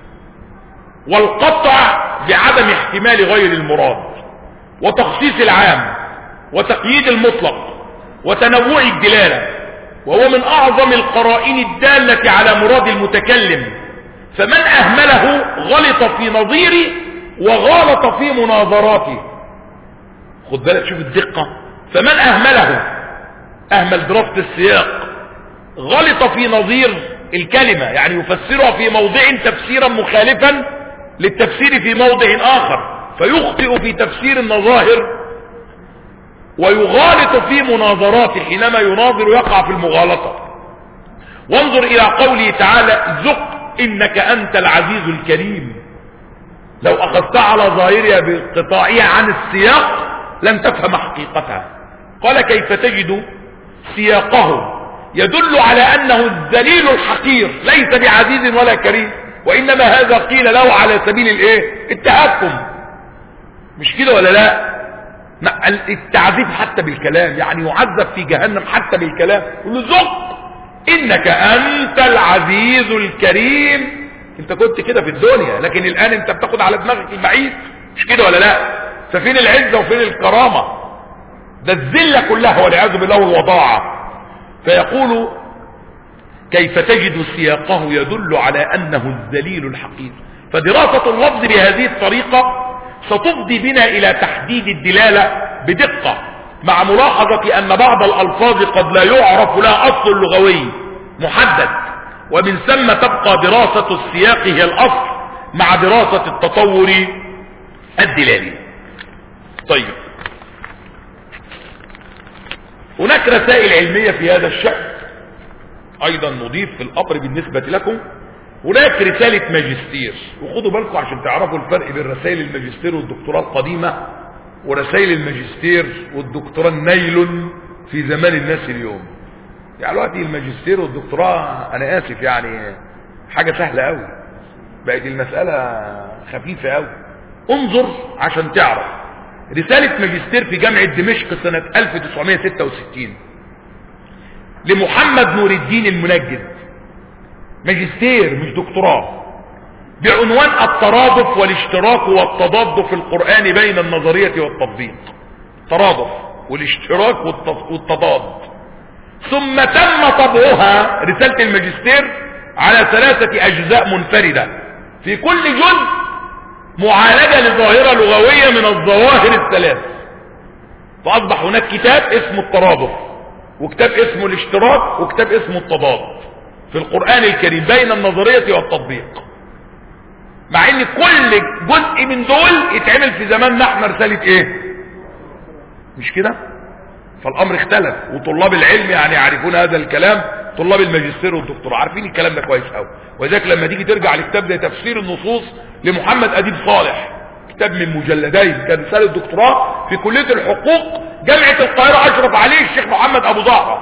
والقطع بعدم احتمال غير المراد وتخصيص العام وتقييد المطلق وتنوع الدلالة، وهو من أعظم القرائن الدالة على مراد المتكلم، فمن أهمله غلط في نظيره وغلط في مناظراته. خد بالك شوف الدقة، فمن أهمله أهمل دراسة السياق غلط في نظير الكلمة، يعني يفسرها في موضع تفسيرا مخالفا للتفسير في موضع آخر، فيخطئ في تفسير النظاهر ويغالط في مناظراته، حينما يناظر يقع في المغالطة. وانظر إلى قوله تعالى ذق إنك أنت العزيز الكريم، لو أخذتها على ظاهرها بقطاعها عن السياق لن تفهم حقيقتها. قال كيف تجد سياقه يدل على أنه الذليل الحقير ليس بعزيز ولا كريم، وإنما هذا قيل له على سبيل الايه التهكم، مش كده ولا لا؟ التعذيب حتى بالكلام، يعني يعذب في جهنم حتى بالكلام، يقول له ذق إنك أنت العزيز الكريم. انت كنت كده في الدنيا، لكن الآن انت بتاخد على دماغك البعيد، مش كده ولا لا؟ ففين العزة وفين الكرامة؟ ده الذلة كلها والعياذ بالله والوضاعة. فيقول كيف تجد سياقه يدل على أنه الذليل الحقير. فدراسة اللفظ بهذه الطريقة ستفضي بنا إلى تحديد الدلالة بدقة، مع ملاحظة أن بعض الألفاظ قد لا يعرف لها أصل لغوي محدد، ومن ثم تبقى دراسة السياق هي الأصل مع دراسة التطور الدلالي. طيب، هناك رسائل علمية في هذا الشأن أيضا نضيف في الأمر بالنسبة لكم. هناك رسالة ماجستير، وخدوا بالكم عشان تعرفوا الفرق بين رسائل الماجستير والدكتوراه القديمة ورسائل الماجستير والدكتوراه النيل في زمان الناس اليوم. يعني دلوقتي الماجستير والدكتوراه انا اسف يعني حاجة سهلة قوي، بقت المسألة خفيفة قوي. انظر عشان تعرف رسالة ماجستير في جامعة دمشق سنة ألف وتسعمائة وستة وستين لمحمد نور الدين المنجد، ماجستير مش دكتوراه، بعنوان الترادف والاشتراك والتضاد في القرآن بين النظرية والتطبيق. ترادف والاشتراك والتضاد. ثم تم طبعها رسالة الماجستير على ثلاثة أجزاء منفردة، في كل جزء معالجة لظاهرة لغوية من الظواهر الثلاث. فأصبح هناك كتاب اسمه الترادف، وكتاب اسمه الاشتراك، وكتاب اسمه التضاد في القرآن الكريم بين النظرية والتطبيق، مع ان كل جزء من دول يتعمل في زماننا احنا رسالة ايه؟ مش كده؟ فالامر اختلف، وطلاب العلم يعني يعرفون هذا الكلام، طلاب الماجستير والدكتوراه عارفين الكلام ده كويس قوي. وذلك لما تيجي ترجع لكتاب ده تفسير النصوص لمحمد أديب صالح، كتاب من مجلدين، كان رسالة دكتوراه في كلية الحقوق جامعة القاهرة، اشرف عليه الشيخ محمد ابو زهرة،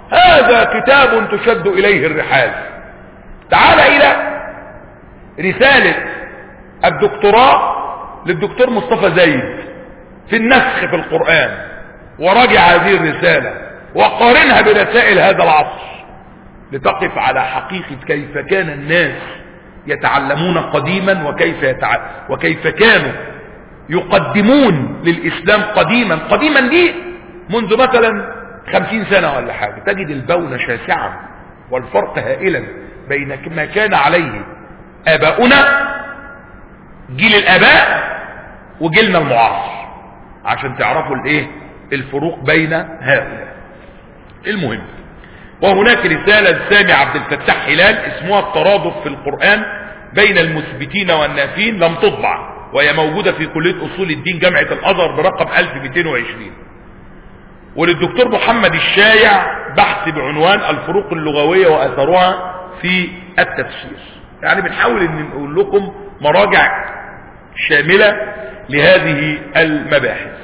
هذا كتاب تشد اليه الرحال. تعال الى رسالة الدكتوراه للدكتور مصطفى زايد في النسخ في القرآن، وراجع هذه الرسالة وقارنها برسائل هذا العصر لتقف على حقيقة كيف كان الناس يتعلمون قديما، وكيف يتع... وكيف كانوا يقدمون للإسلام قديما. قديما دي منذ مثلا خمسين سنة ولا حاجة، تجد البون شاسعا والفرق هائلا بين ما كان عليه آباؤنا جيل الآباء وجيلنا المعاصر، عشان تعرفوا الايه الفروق بين هؤلاء. المهم، وهناك رسالة لسامي عبد الفتاح هلال اسمها الترادف في القرآن بين المثبتين والنافين، لم تطبع، وهي موجودة في كلية أصول الدين جامعة الأزهر برقم ألف ومئتين وعشرين. وللدكتور محمد الشايع بحث بعنوان الفروق اللغوية وأثرها في التفسير. يعني بنحاول ان نقول لكم مراجع شاملة لهذه المباحث.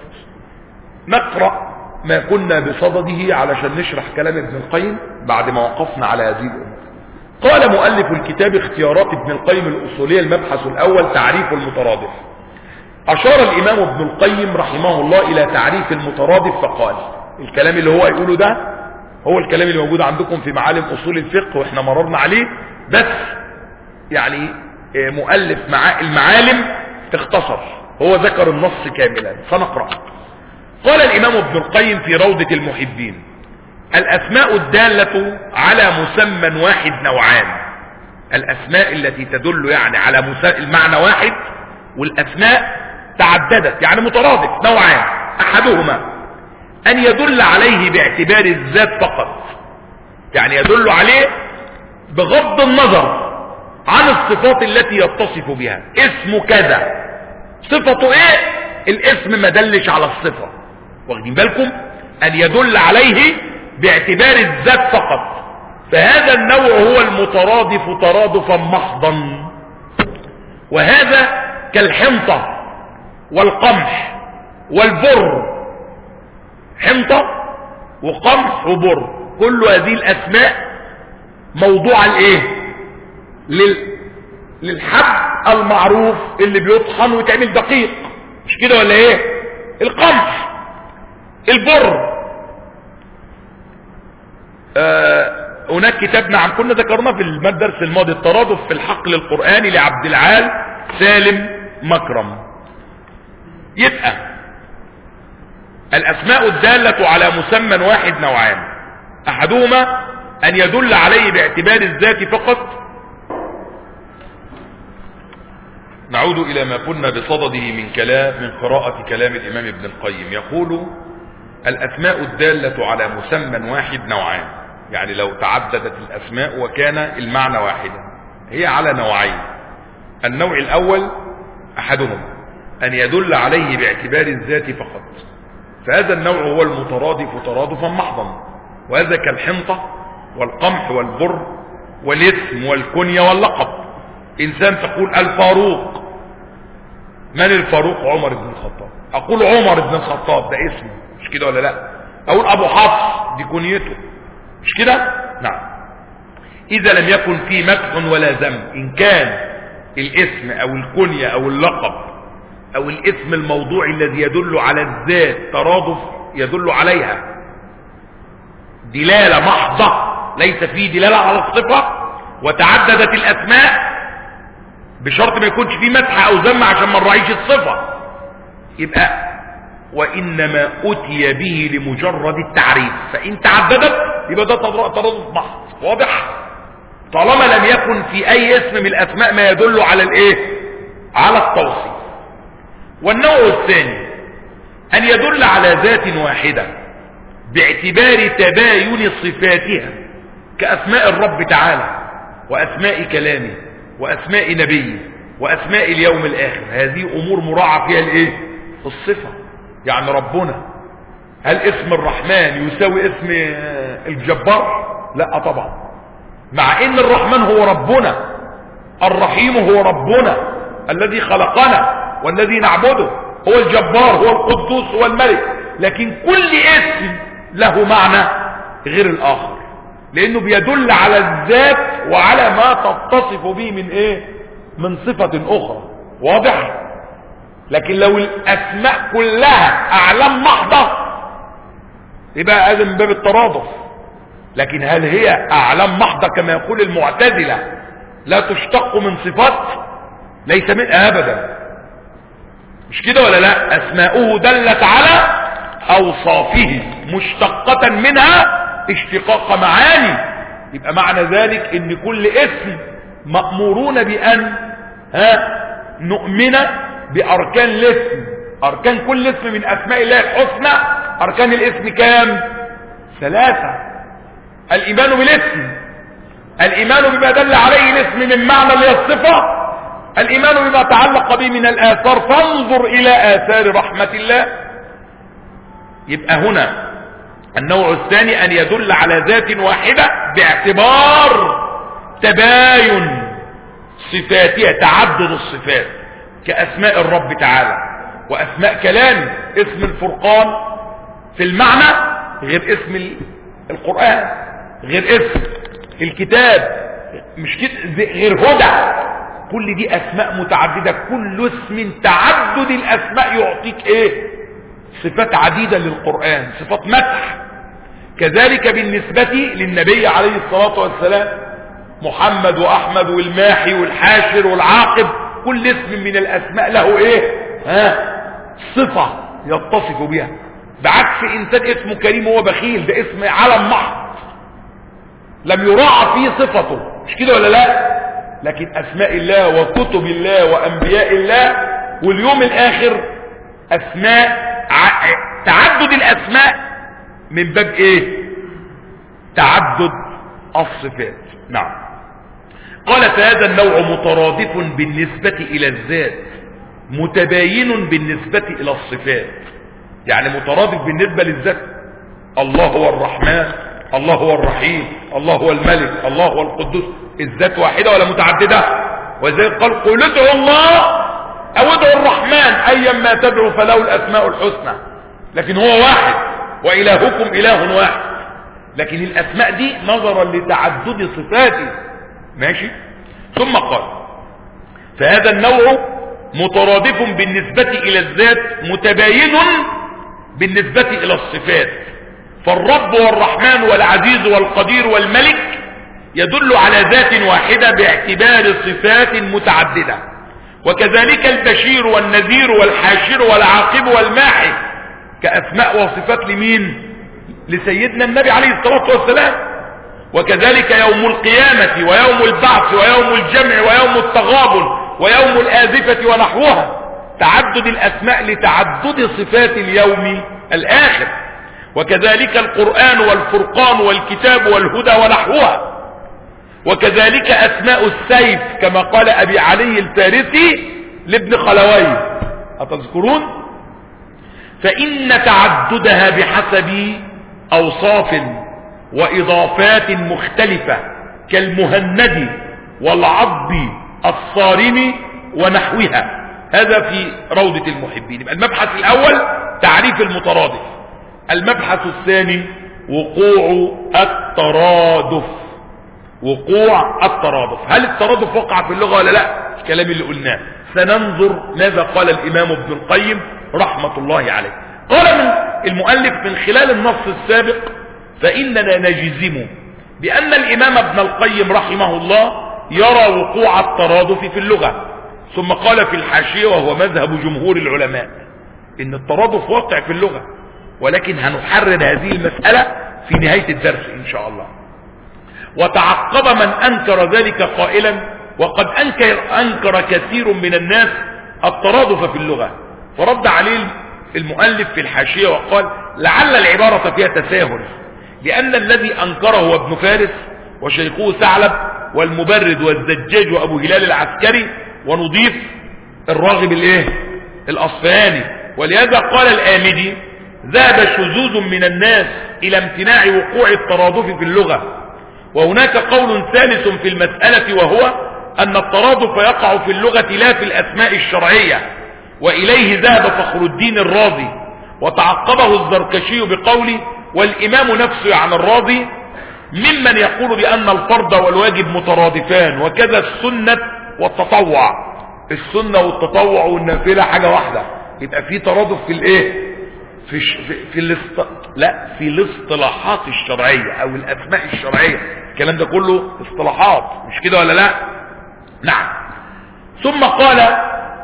نقرأ ما كنا بصدده علشان نشرح كلام ابن القيم بعد ما وقفنا على هذه الأمور. قال مؤلف الكتاب اختيارات ابن القيم الأصولية، المبحث الأول تعريف المترادف. أشار الإمام ابن القيم رحمه الله إلى تعريف المترادف فقال، الكلام اللي هو يقوله ده هو الكلام اللي موجود عندكم في معالم أصول الفقه واحنا مررنا عليه، بس يعني مؤلف مع المعالم اختصر، هو ذكر النص كاملا فنقرأ. قال الإمام ابن القيم في روضة المحبين: الأسماء الدالة على مسمى واحد نوعان. الأسماء التي تدل يعني على المعنى واحد، والأسماء تعددت يعني مترادف نوعان. أحدهما أن يدل عليه باعتبار الذات فقط، يعني يدل عليه بغض النظر عن الصفات التي يتصف بها. اسم كذا، صفته ايه؟ الاسم ما دلش على الصفة، واخدين بالكم؟ أن يدل عليه باعتبار الذات فقط، فهذا النوع هو المترادف ترادفا محضا. وهذا كالحنطة والقمح والبر. حنطة وقمح وبر، كل هذه الأسماء موضوع الايه؟ لل... للحب المعروف اللي بيطحن ويتعمل دقيق، مش كده ولا ايه؟ القمح، البر. آه هناك كتاب نعم كنا ذكرنا في الدرس الماضي الترادف في الحقل القرآني لعبد العال سالم مكرم. يبقى الأسماء الدالة على مسمى واحد نوعان. أحدهما أن يدل عليه باعتبار الذات فقط. نعود إلى ما كنا بصدده من كلام من قراءة كلام الإمام ابن القيم. يقول: الأسماء الدالة على مسمى واحد نوعان، يعني لو تعددت الأسماء وكان المعنى واحدا هي على نوعين. النوع الأول أحدهما أن يدل عليه باعتبار الذات فقط، فهذا النوع هو المترادف ترادفا محضا، وهذا كالحنطة والقمح والبر والاسم والكنية واللقب. إنسان تقول الفاروق، من الفاروق؟ عمر بن الخطاب. أقول عمر بن الخطاب ده اسمه، مش كده ولا لا؟ أقول أبو حفص دي كنيته، مش كده؟ نعم. إذا لم يكن فيه مدح ولا ذم، إن كان الاسم أو الكنية أو اللقب أو الاسم الموضوع الذي يدل على الذات ترادف يدل عليها دلالة محضة، ليس فيه دلالة على الصفة، وتعددت الأسماء بشرط ما يكونش فيه مدح أو ذم عشان ما نراعيش الصفة، يبقى وإنما أتي به لمجرد التعريف. فإن تعددت يبقى ده ترادف محض، واضح؟ طالما لم يكن في أي اسم من الأسماء ما يدل على الإيه؟ على التوصيف. والنوع الثاني أن يدل على ذات واحدة باعتبار تباين صفاتها، كأسماء الرب تعالى وأسماء كلامه وأسماء نبيه وأسماء اليوم الآخر. هذه أمور مراعى فيها الإيه؟ الصفة. يعني ربنا، هل اسم الرحمن يساوي اسم الجبار؟ لا طبعا، مع ان الرحمن هو ربنا، الرحيم هو ربنا الذي خلقنا والذي نعبده، هو الجبار، هو القدوس، هو الملك، لكن كل اسم له معنى غير الآخر، لأنه بيدل على الذات وعلى ما تتصف به من إيه؟ من صفة أخرى. واضح؟ لكن لو الأسماء كلها أعلام محضة يبقى هذا من باب الترادف. لكن هل هي أعلام محضة كما يقول المعتزلة لا تشتق من صفات؟ ليس منها أبدا، مش كده ولا لا؟ أسماؤه دلت على أوصافه مشتقة منها اشتقاق معاني. يبقى معنى ذلك ان كل اسم مأمورون بأن ها نؤمن بأركان الاسم. أركان كل اسم من أسماء الله الحسنى، أركان الاسم كام؟ ثلاثة. الإيمان بالاسم، الإيمان بما دل عليه الاسم من معنى اللي هي الصفة، الإيمان بما تعلق به من الآثار، فانظر إلى آثار رحمة الله. يبقى هنا النوع الثاني أن يدل على ذات واحدة باعتبار تباين صفاتها، تعدد الصفات، كأسماء الرب تعالى وأسماء كلامه. اسم الفرقان في المعنى غير اسم القرآن، غير اسم الكتاب، مش كده، غير هدى. كل دي أسماء متعددة، كل اسم تعدد الأسماء يعطيك إيه؟ صفات عديدة للقرآن، صفات مدح. كذلك بالنسبة للنبي عليه الصلاة والسلام، محمد وأحمد والماحي والحاشر والعاقب، كل اسم من الأسماء له إيه؟ ها؟ صفة يتصف بها. بعكس إنسان اسمه كريم هو بخيل، ده اسم علم محض لم يراعى فيه صفته، مش كده ولا لا؟ لكن أسماء الله وكتب الله وأنبياء الله واليوم الآخر أسماء، تعدد الأسماء من باب إيه؟ تعدد الصفات. نعم. قال فهذا النوع مترادف بالنسبة إلى الذات متباين بالنسبة إلى الصفات. يعني مترادف بالنسبة للذات، الله هو الرحمن، الله هو الرحيم، الله هو الملك، الله هو القدوس. الذات واحدة ولا متعددة؟ وذلك قال قل ادعوا الله او ادعوا الرحمن ايا ما تدعوا فله الاسماء الحسنى. لكن هو واحد والهكم اله واحد، لكن الاسماء دي نظرا لتعدد صفاته. ماشي. ثم قال فهذا النوع مترادف بالنسبة الى الذات متباين بالنسبة الى الصفات. فالرب والرحمن والعزيز والقدير والملك يدل على ذات واحدة باعتبار صفات متعددة. وكذلك البشير والنذير والحاشر والعاقب والماحي كأسماء وصفات لمين؟ لسيدنا النبي عليه الصلاة والسلام. وكذلك يوم القيامة ويوم البعث ويوم الجمع ويوم التغابن ويوم الآزفة ونحوها، تعدد الأسماء لتعدد صفات اليوم الآخر. وكذلك القرآن والفرقان والكتاب والهدى ونحوها. وكذلك أسماء السيف كما قال أبي علي الفارسي لابن خلوي، أتذكرون؟ فإن تعددها بحسب أوصاف وإضافات مختلفة كالمهند والعض الصارم ونحوها. هذا في روضة المحبين. المبحث الأول تعريف المترادف. المبحث الثاني وقوع الترادف. وقوع الترادف، هل الترادف وقع في اللغة ولا لا؟ الكلام اللي قلناه. سننظر ماذا قال الإمام ابن القيم رحمة الله عليه. قال من المؤلف من خلال النص السابق فإننا نجزم بأن الإمام ابن القيم رحمه الله يرى وقوع الترادف في اللغة. ثم قال في الحاشية وهو مذهب جمهور العلماء إن الترادف واقع في اللغة، ولكن هنحرر هذه المسألة في نهاية الدرس إن شاء الله. وتعقب من أنكر ذلك قائلا وقد أنكر, أنكر كثير من الناس الترادف في اللغة. فرد عليه المؤلف في الحاشية وقال لعل العبارة فيها تساهل، لأن الذي أنكره هو ابن فارس وشيخه ثعلب والمبرد والزجاج وأبو هلال العسكري، ونضيف الراغب الايه الأصفهاني. ولهذا قال الآمدي ذهب شذوذ من الناس إلى امتناع وقوع الترادف في اللغة. وهناك قول ثالث في المسألة وهو أن الترادف يقع في اللغة لا في الأسماء الشرعية، وإليه ذهب فخر الدين الرازي. وتعقبه الزركشي بقوله والإمام نفسه عن الرازي ممن يقول بأن الفرض والواجب مترادفان، وكذا السنة والتطوع. السنة والتطوع والنافلة حاجة واحدة، يبقى في ترادف في الايه في ش... في, في الاست... لا في الاصطلاحات الشرعية او الاسماء الشرعية. الكلام ده كله اصطلاحات، مش كده ولا لا؟ نعم. ثم قال: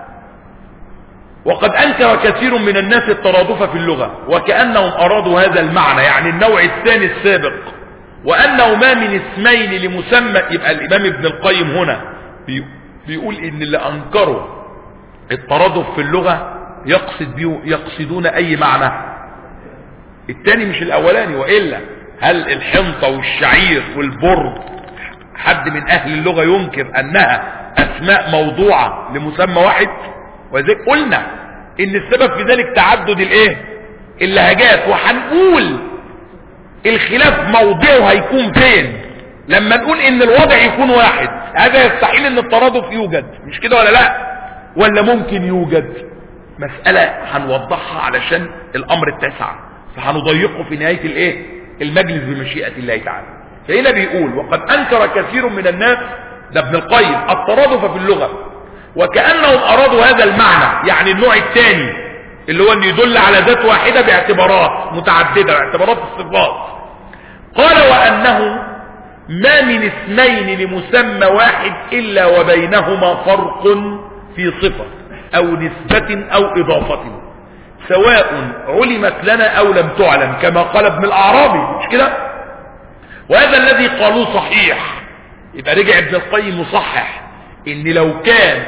وقد انكر كثير من الناس الترادف في اللغة وكأنهم ارادوا هذا المعنى، يعني النوع الثاني السابق، وانه ما من اسمين لمسمى. يبقى الامام ابن القيم هنا بيقول ان اللي انكروا الترادف في اللغة يقصد بيه يقصدون اي معنى الثاني مش الاولاني. وإلا هل الحنطة والشعير والبر حد من اهل اللغة ينكر انها اسماء موضوعة لمسمى واحد؟ وذلك قلنا ان السبب في ذلك تعدد الايه اللهجات، وهنقول الخلاف موضعه هيكون فين لما نقول ان الوضع يكون واحد. هذا يستحيل ان الترادف يوجد، مش كده ولا لا؟ ولا ممكن يوجد؟ مسألة هنوضحها علشان الامر اتسع، فهنضيقه في نهاية الايه المجلس بمشيئة الله تعالى. فهنا بيقول: وقد انكر كثير من الناس، ده ابن القيم، الترادف في اللغة وكأنهم ارادوا هذا المعنى، يعني النوع الثاني اللي هو ان يدل على ذات واحدة باعتبارات متعددة، باعتبارات الصفات. قال: وانه ما من اسمين لمسمى واحد الا وبينهما فرق في صفة او نسبة او اضافة، سواء علمت لنا او لم تعلم، كما قال ابن الاعرابي، مش كده؟ وهذا الذي قالوه صحيح. يبقى رجع ابن القيم مصحح ان لو كان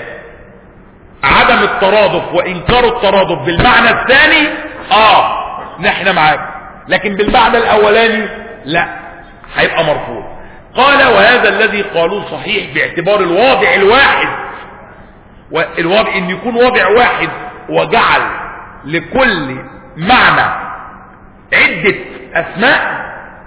عدم الترادف وانكار الترادف بالمعنى الثاني اه نحن معاك، لكن بالمعنى الاولاني لا، هيبقى مرفوض. قال: وهذا الذي قالوه صحيح باعتبار الواضع الواحد، والواضع ان يكون واضع واحد وجعل لكل معنى عدة اسماء،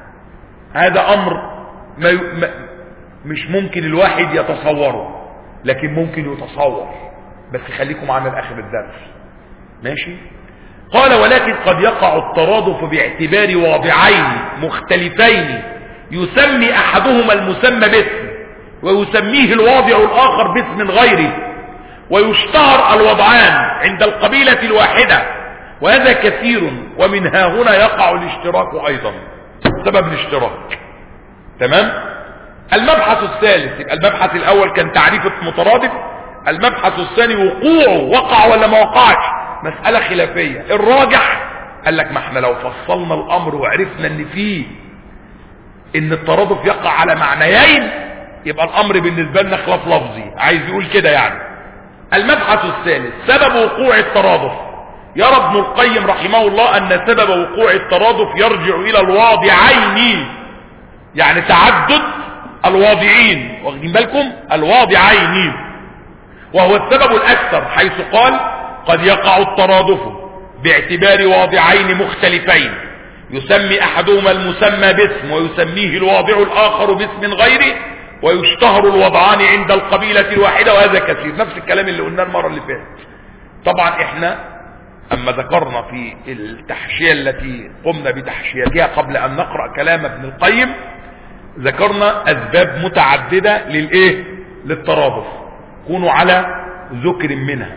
هذا امر ما ي... ما... مش ممكن الواحد يتصوره، لكن ممكن يتصور، بس خليكم معنا لاخر الدرس، ماشي؟ قال: ولكن قد يقع الترادف باعتبار واضعين مختلفين يسمي احدهما المسمى باسم ويسميه الواضع الاخر باسم غيره، ويشتهر الوضعان عند القبيلة الواحدة، وهذا كثير، ومن ها هنا يقع الاشتراك ايضا، سبب الاشتراك. تمام؟ المبحث الثالث، يبقى المبحث الاول كان تعريف المترادف، المبحث الثاني وقوعه، وقع ولا ما وقعش، مسألة خلافية. الراجح قال لك ما احنا لو فصلنا الامر وعرفنا ان فيه ان الترادف يقع على معنيين، يبقى الامر بالنسبة لنا خلاف لفظي، عايز يقول كده يعني. المبحث الثالث سبب وقوع الترادف. يرى ابن القيم رحمه الله ان سبب وقوع الترادف يرجع الى الواضعين، يعني تعدد الواضعين، واخدين بالكم؟ الواضعين، وهو السبب الاكثر، حيث قال: قد يقع الترادف باعتبار واضعين مختلفين يسمي احدهما المسمى باسم ويسميه الواضع الاخر باسم غيره، ويشتهر الوضعان عند القبيلة الواحدة، وهذا كثير. نفس الكلام اللي قلناه المرة اللي فاتت. طبعا احنا اما ذكرنا في التحشية التي قمنا بتحشيتها قبل ان نقرأ كلام ابن القيم، ذكرنا اسباب متعددة للايه للترادف، كونوا على ذكر منها.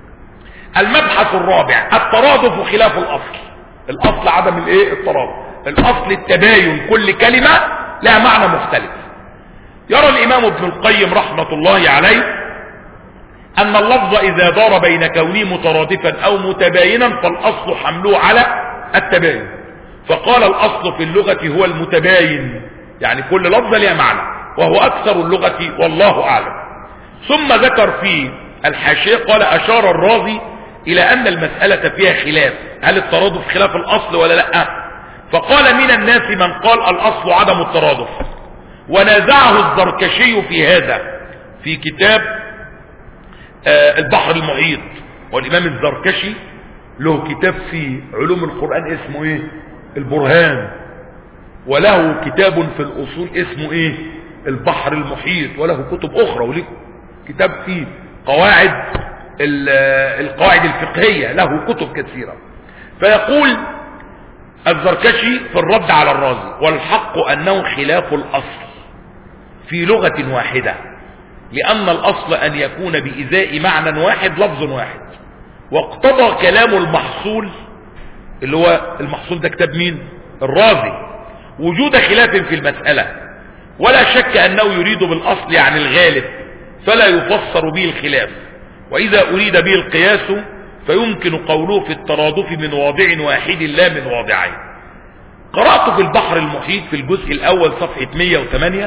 المبحث الرابع الترادف خلاف الاصل. الاصل عدم الايه الترادف، الاصل التباين، كل كلمة لها معنى مختلف. يرى الامام ابن القيم رحمة الله عليه ان اللفظ اذا دار بين كونه مترادفا او متباينا فالاصل حمله على التباين، فقال الاصل في اللغة هو المتباين، يعني كل لفظ لها معنى، وهو اكثر اللغة والله اعلم. ثم ذكر في الحاشية قال: اشار الرازي الى ان المسألة فيها خلاف، هل الترادف خلاف الاصل ولا لا؟ فقال: من الناس من قال الاصل عدم الترادف، ونازعه الزركشي في هذا في كتاب آه البحر المحيط. والامام الزركشي له كتاب في علوم القرآن اسمه ايه البرهان، وله كتاب في الاصول اسمه ايه البحر المحيط، وله كتب اخرى، وله كتاب في قواعد القواعد الفقهية، له كتب كثيرة. فيقول الزركشي في الرد على الرازي: والحق أنه خلاف الأصل في لغة واحدة، لأن الأصل أن يكون بإزاء معنى واحد لفظ واحد، واقتضى كلام المحصول اللي هو المحصول ده كتاب مين؟ الرازي، وجود خلاف في المسألة، ولا شك أنه يريد بالأصل يعني الغالب، فلا يفسر به الخلاف، وإذا أريد به القياس فيمكن قوله في الترادف من واضع واحد لا من واضعين. قرأت في البحر المحيط في الجزء الأول صفحة مئة وثمانية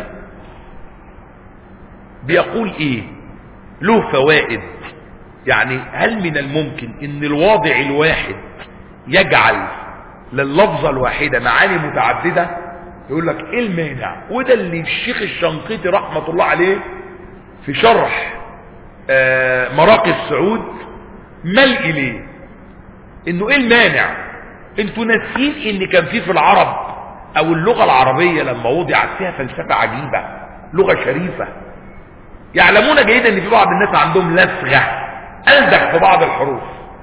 بيقول إيه؟ له فوائد. يعني هل من الممكن ان الواضع الواحد يجعل لللفظة الواحدة معاني متعددة؟ يقول لك ايه المانع؟ وده اللي الشيخ الشنقيطي رحمة الله عليه في شرح آه مراقي السعود مل اليه، انه ايه المانع؟ انتوا ناسين ان كان في في العرب او اللغة العربية لما وضعت فيها فلسفة عجيبة، لغة شريفة. يعلمون جيدا ان في بعض الناس عندهم لسغة ألدغ في بعض الحروف،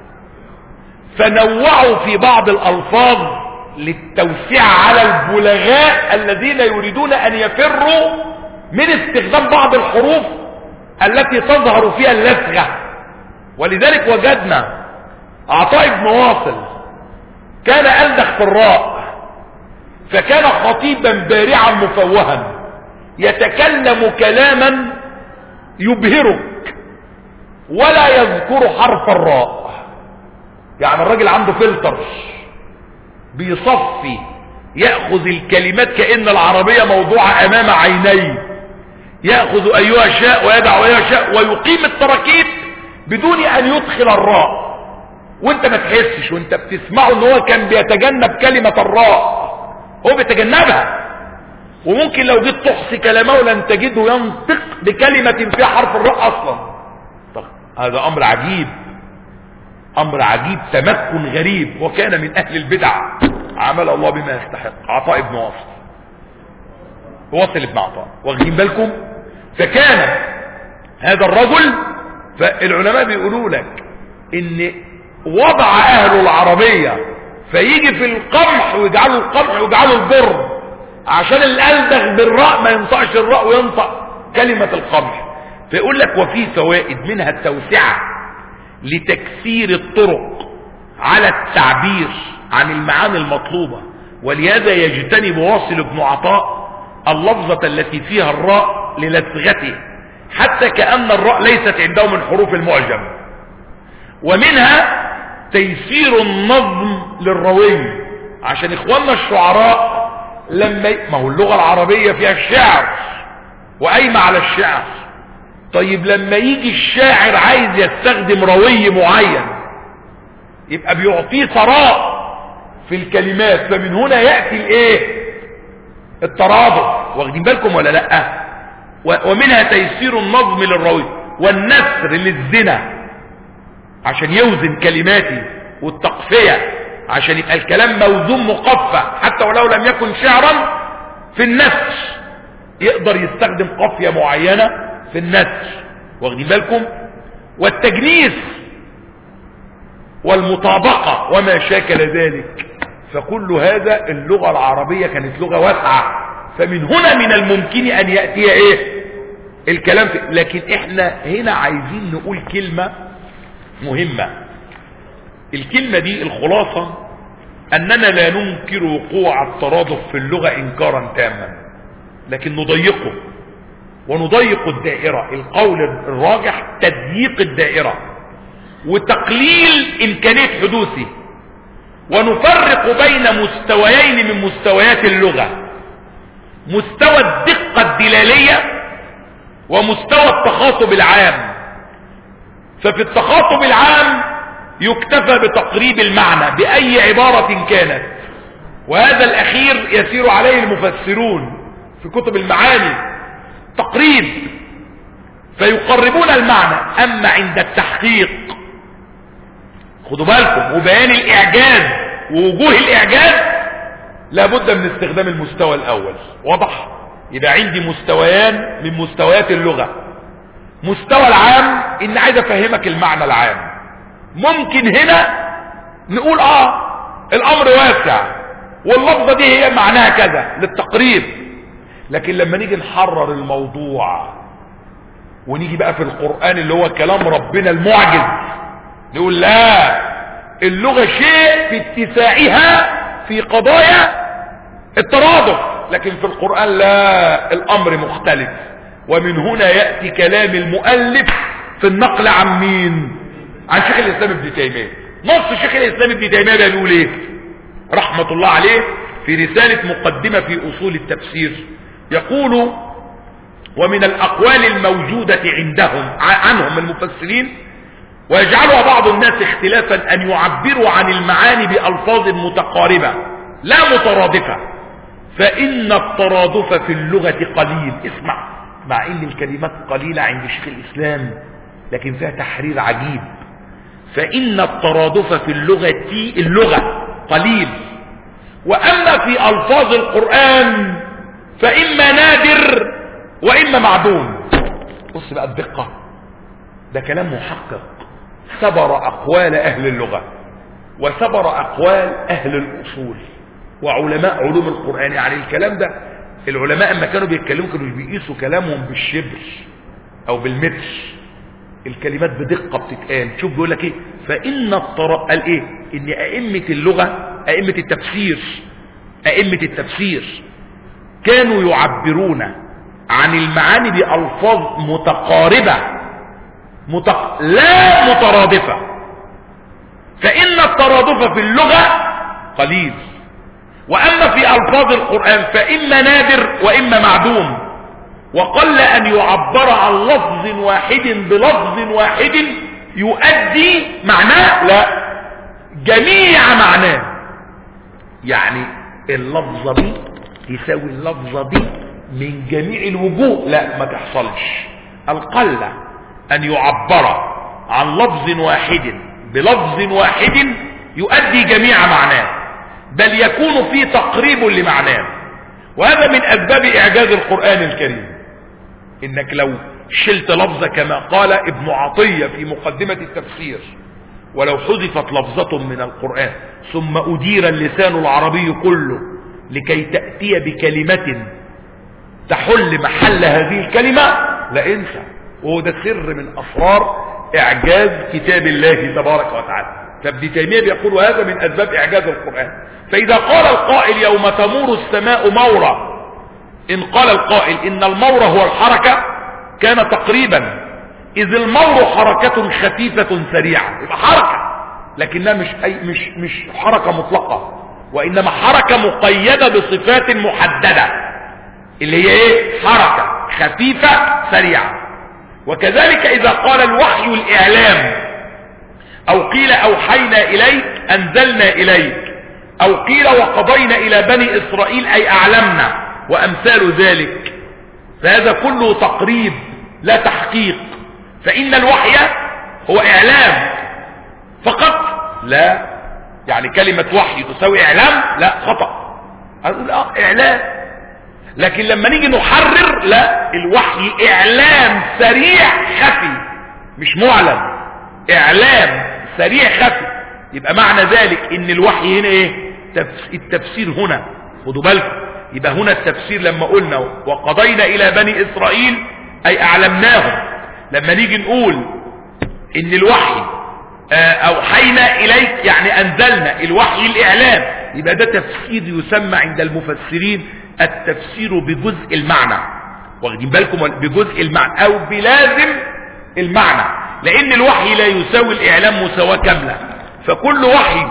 فنوعوا في بعض الألفاظ للتوسعة على البلغاء الذين يريدون أن يفروا من استخدام بعض الحروف التي تظهر فيها اللسغة. ولذلك وجدنا عطاء بن واصل كان ألدغ في الراء، فكان خطيبا بارعا مفوها يتكلم كلاما يبهرك ولا يذكر حرف الراء. يعني الراجل عنده فلتر بيصفي، يأخذ الكلمات كأن العربية موضوعة أمام عينيه، يأخذ أيها شاء ويدع أيها شاء ويقيم التراكيب بدون أن يدخل الراء، وانت ما تحسش وانت بتسمعه ان هو كان بيتجنب كلمة الراء، هو بيتجنبها. وممكن لو جيت تحصي كلامه لن تجده ينطق بكلمة فيها حرف الراء أصلا. هذا أمر عجيب، أمر عجيب، تمكن غريب، وكان من أهل البدع عمل الله بما يستحق. عطاء بن واصل، واصل ابن عطاء، واخدين بالكم؟ فكان هذا الرجل، فالعلماء بيقولوا لك ان وضع أهل العربية فيجي في القمح ويجعلوا القمح ويجعلوا البر عشان الألدغ بالراء ما ينطقش الراء وينطق كلمة القمح. فيقول لك وفي فوائد منها التوسعة لتكسير الطرق على التعبير عن المعاني المطلوبة، ولهذا يجتنب واصل بن عطاء اللفظة التي فيها الراء للسغته، حتى كأن الراء ليست عنده من حروف المعجم. ومنها تيسير النظم للروي، عشان اخواننا الشعراء لما ي... ما هو اللغة العربية فيها الشعر وقايمة على الشعر. طيب لما يجي الشاعر عايز يستخدم روي معين يبقى بيعطيه ثراء في الكلمات، فمن هنا يأتي الايه؟ الترادف. واخدين بالكم ولا لا؟ ومنها تيسير النظم للروي والنثر للزنا عشان يوزن كلماتي، والتقفية عشان يبقى الكلام موزون مقفى حتى ولو لم يكن شعرا. في النثر يقدر يستخدم قافية معينة في النثر، واخدين بالكم؟ والتجنيس والمطابقة وما شاكل ذلك. فكل هذا اللغة العربية كانت لغة واسعة، فمن هنا من الممكن ان يأتي ايه الكلام في. لكن احنا هنا عايزين نقول كلمة مهمة. الكلمة دي الخلاصة اننا لا ننكر وقوع الترادف في اللغة انكارا تاما، لكن نضيقه ونضيق الدائرة. القول الراجح تضييق الدائرة وتقليل امكانية حدوثه، ونفرق بين مستويين من مستويات اللغة: مستوى الدقة الدلالية ومستوى التخاطب العام. ففي التخاطب العام يكتفى بتقريب المعنى بأي عبارة كانت، وهذا الأخير يسير عليه المفسرون في كتب المعاني، تقريب، فيقربون المعنى. أما عند التحقيق خدوا بالكم وبيان الإعجاز ووجوه الإعجاز لابد من استخدام المستوى الأول. واضح؟ يبقى عندي مستويان من مستويات اللغة. مستوى العام إن عايز أفهمك المعنى العام، ممكن هنا نقول آه الأمر واسع، واللفظة دي هي معناها كذا للتقريب. لكن لما نيجي نحرر الموضوع ونيجي بقى في القرآن اللي هو كلام ربنا المعجز، نقول لا، اللغة شيء في اتساعها في قضايا الترادف، لكن في القرآن لا، الامر مختلف. ومن هنا يأتي كلام المؤلف في النقل عن مين؟ عن شيخ الاسلام ابن تيمية. نص شيخ الاسلام ابن تيمية ده بيقول ايه رحمة الله عليه في رسالة مقدمة في اصول التفسير؟ يقول: ومن الاقوال الموجودة عندهم عنهم المفسرين ويجعلها بعض الناس اختلافا ان يعبروا عن المعاني بألفاظ متقاربة لا مترادفة، فان الترادف في اللغة قليل. اسمع، مع ان الكلمات قليلة عند شيخ الاسلام لكن فيها تحرير عجيب. فان الترادف في اللغة اللغة قليل، واما في الفاظ القرآن فاما نادر واما معدوم. بص بقى الدقة، ده كلام محقق، سبر اقوال اهل اللغة وسبر اقوال اهل الاصول وعلماء علوم القرآن. يعني الكلام ده العلماء اما كانوا بيتكلموا كانوا بيقيسوا كلامهم بالشبر او بالمتر، الكلمات بدقة بتتقال. شوف بيقول لك ايه، فان الطر قال ايه، ان ائمة اللغة ائمة التفسير ائمة التفسير كانوا يعبرون عن المعاني بألفاظ متقاربة متق... لا مترادفة. فإن الترادف في اللغة قليل، وأما في ألفاظ القرآن فإما نادر وإما معدوم. وقل أن يعبر عن لفظ واحد بلفظ واحد يؤدي معناه، لا، جميع معناه. يعني اللفظة دي تساوي اللفظة دي من جميع الوجوه، لا، ما تحصلش. القل أن يعبر عن لفظ واحد بلفظ واحد يؤدي جميع معناه، بل يكون فيه تقريب لمعناه. وهذا من أسباب إعجاز القرآن الكريم، إنك لو شلت لفظة كما قال ابن عطية في مقدمة التفسير: ولو حذفت لفظة من القرآن ثم أدير اللسان العربي كله لكي تأتي بكلمة تحل محل هذه الكلمة لانسى. وهو ده سر من أسرار إعجاز كتاب الله تبارك وتعالى. فابن تيمية بيقول وهذا من أسباب إعجاز القرآن. فإذا قال القائل يوم تمور السماء مورا، إن قال القائل إن المور هو الحركة كان تقريبا، إذ المور حركة خفيفة سريعة، يبقى حركة لكنها مش أي مش مش حركة مطلقة، وإنما حركة مقيدة بصفات محددة اللي هي إيه؟ حركة خفيفة سريعة. وكذلك إذا قال الوحي الإعلام، أو قيل أوحينا إليك أنزلنا إليك، أو قيل وقضينا إلى بني إسرائيل أي أعلمنا، وأمثال ذلك، فهذا كله تقريب لا تحقيق. فإن الوحي هو إعلام فقط، لا، يعني كلمة وحي تساوي إعلام، لا، خطأ. هنقول آه إعلام، لكن لما نيجي نحرر، لا، الوحي إعلام سريع خفي مش معلن، إعلام سريع خفي. يبقى معنى ذلك إن الوحي هنا إيه؟ التفسير هنا، خدوا بالكم، يبقى هنا التفسير لما قلنا وقضينا إلى بني إسرائيل أي أعلمناهم. لما نيجي نقول إن الوحي أوحينا إليك يعني أنزلنا، الوحي الإعلام، يبقى ده تفسير يسمى عند المفسرين التفسير بجزء المعنى. واخدين بالكم؟ بجزء المعنى أو بلازم المعنى، لأن الوحي لا يساوي الإعلام مساواة كاملة. فكل وحي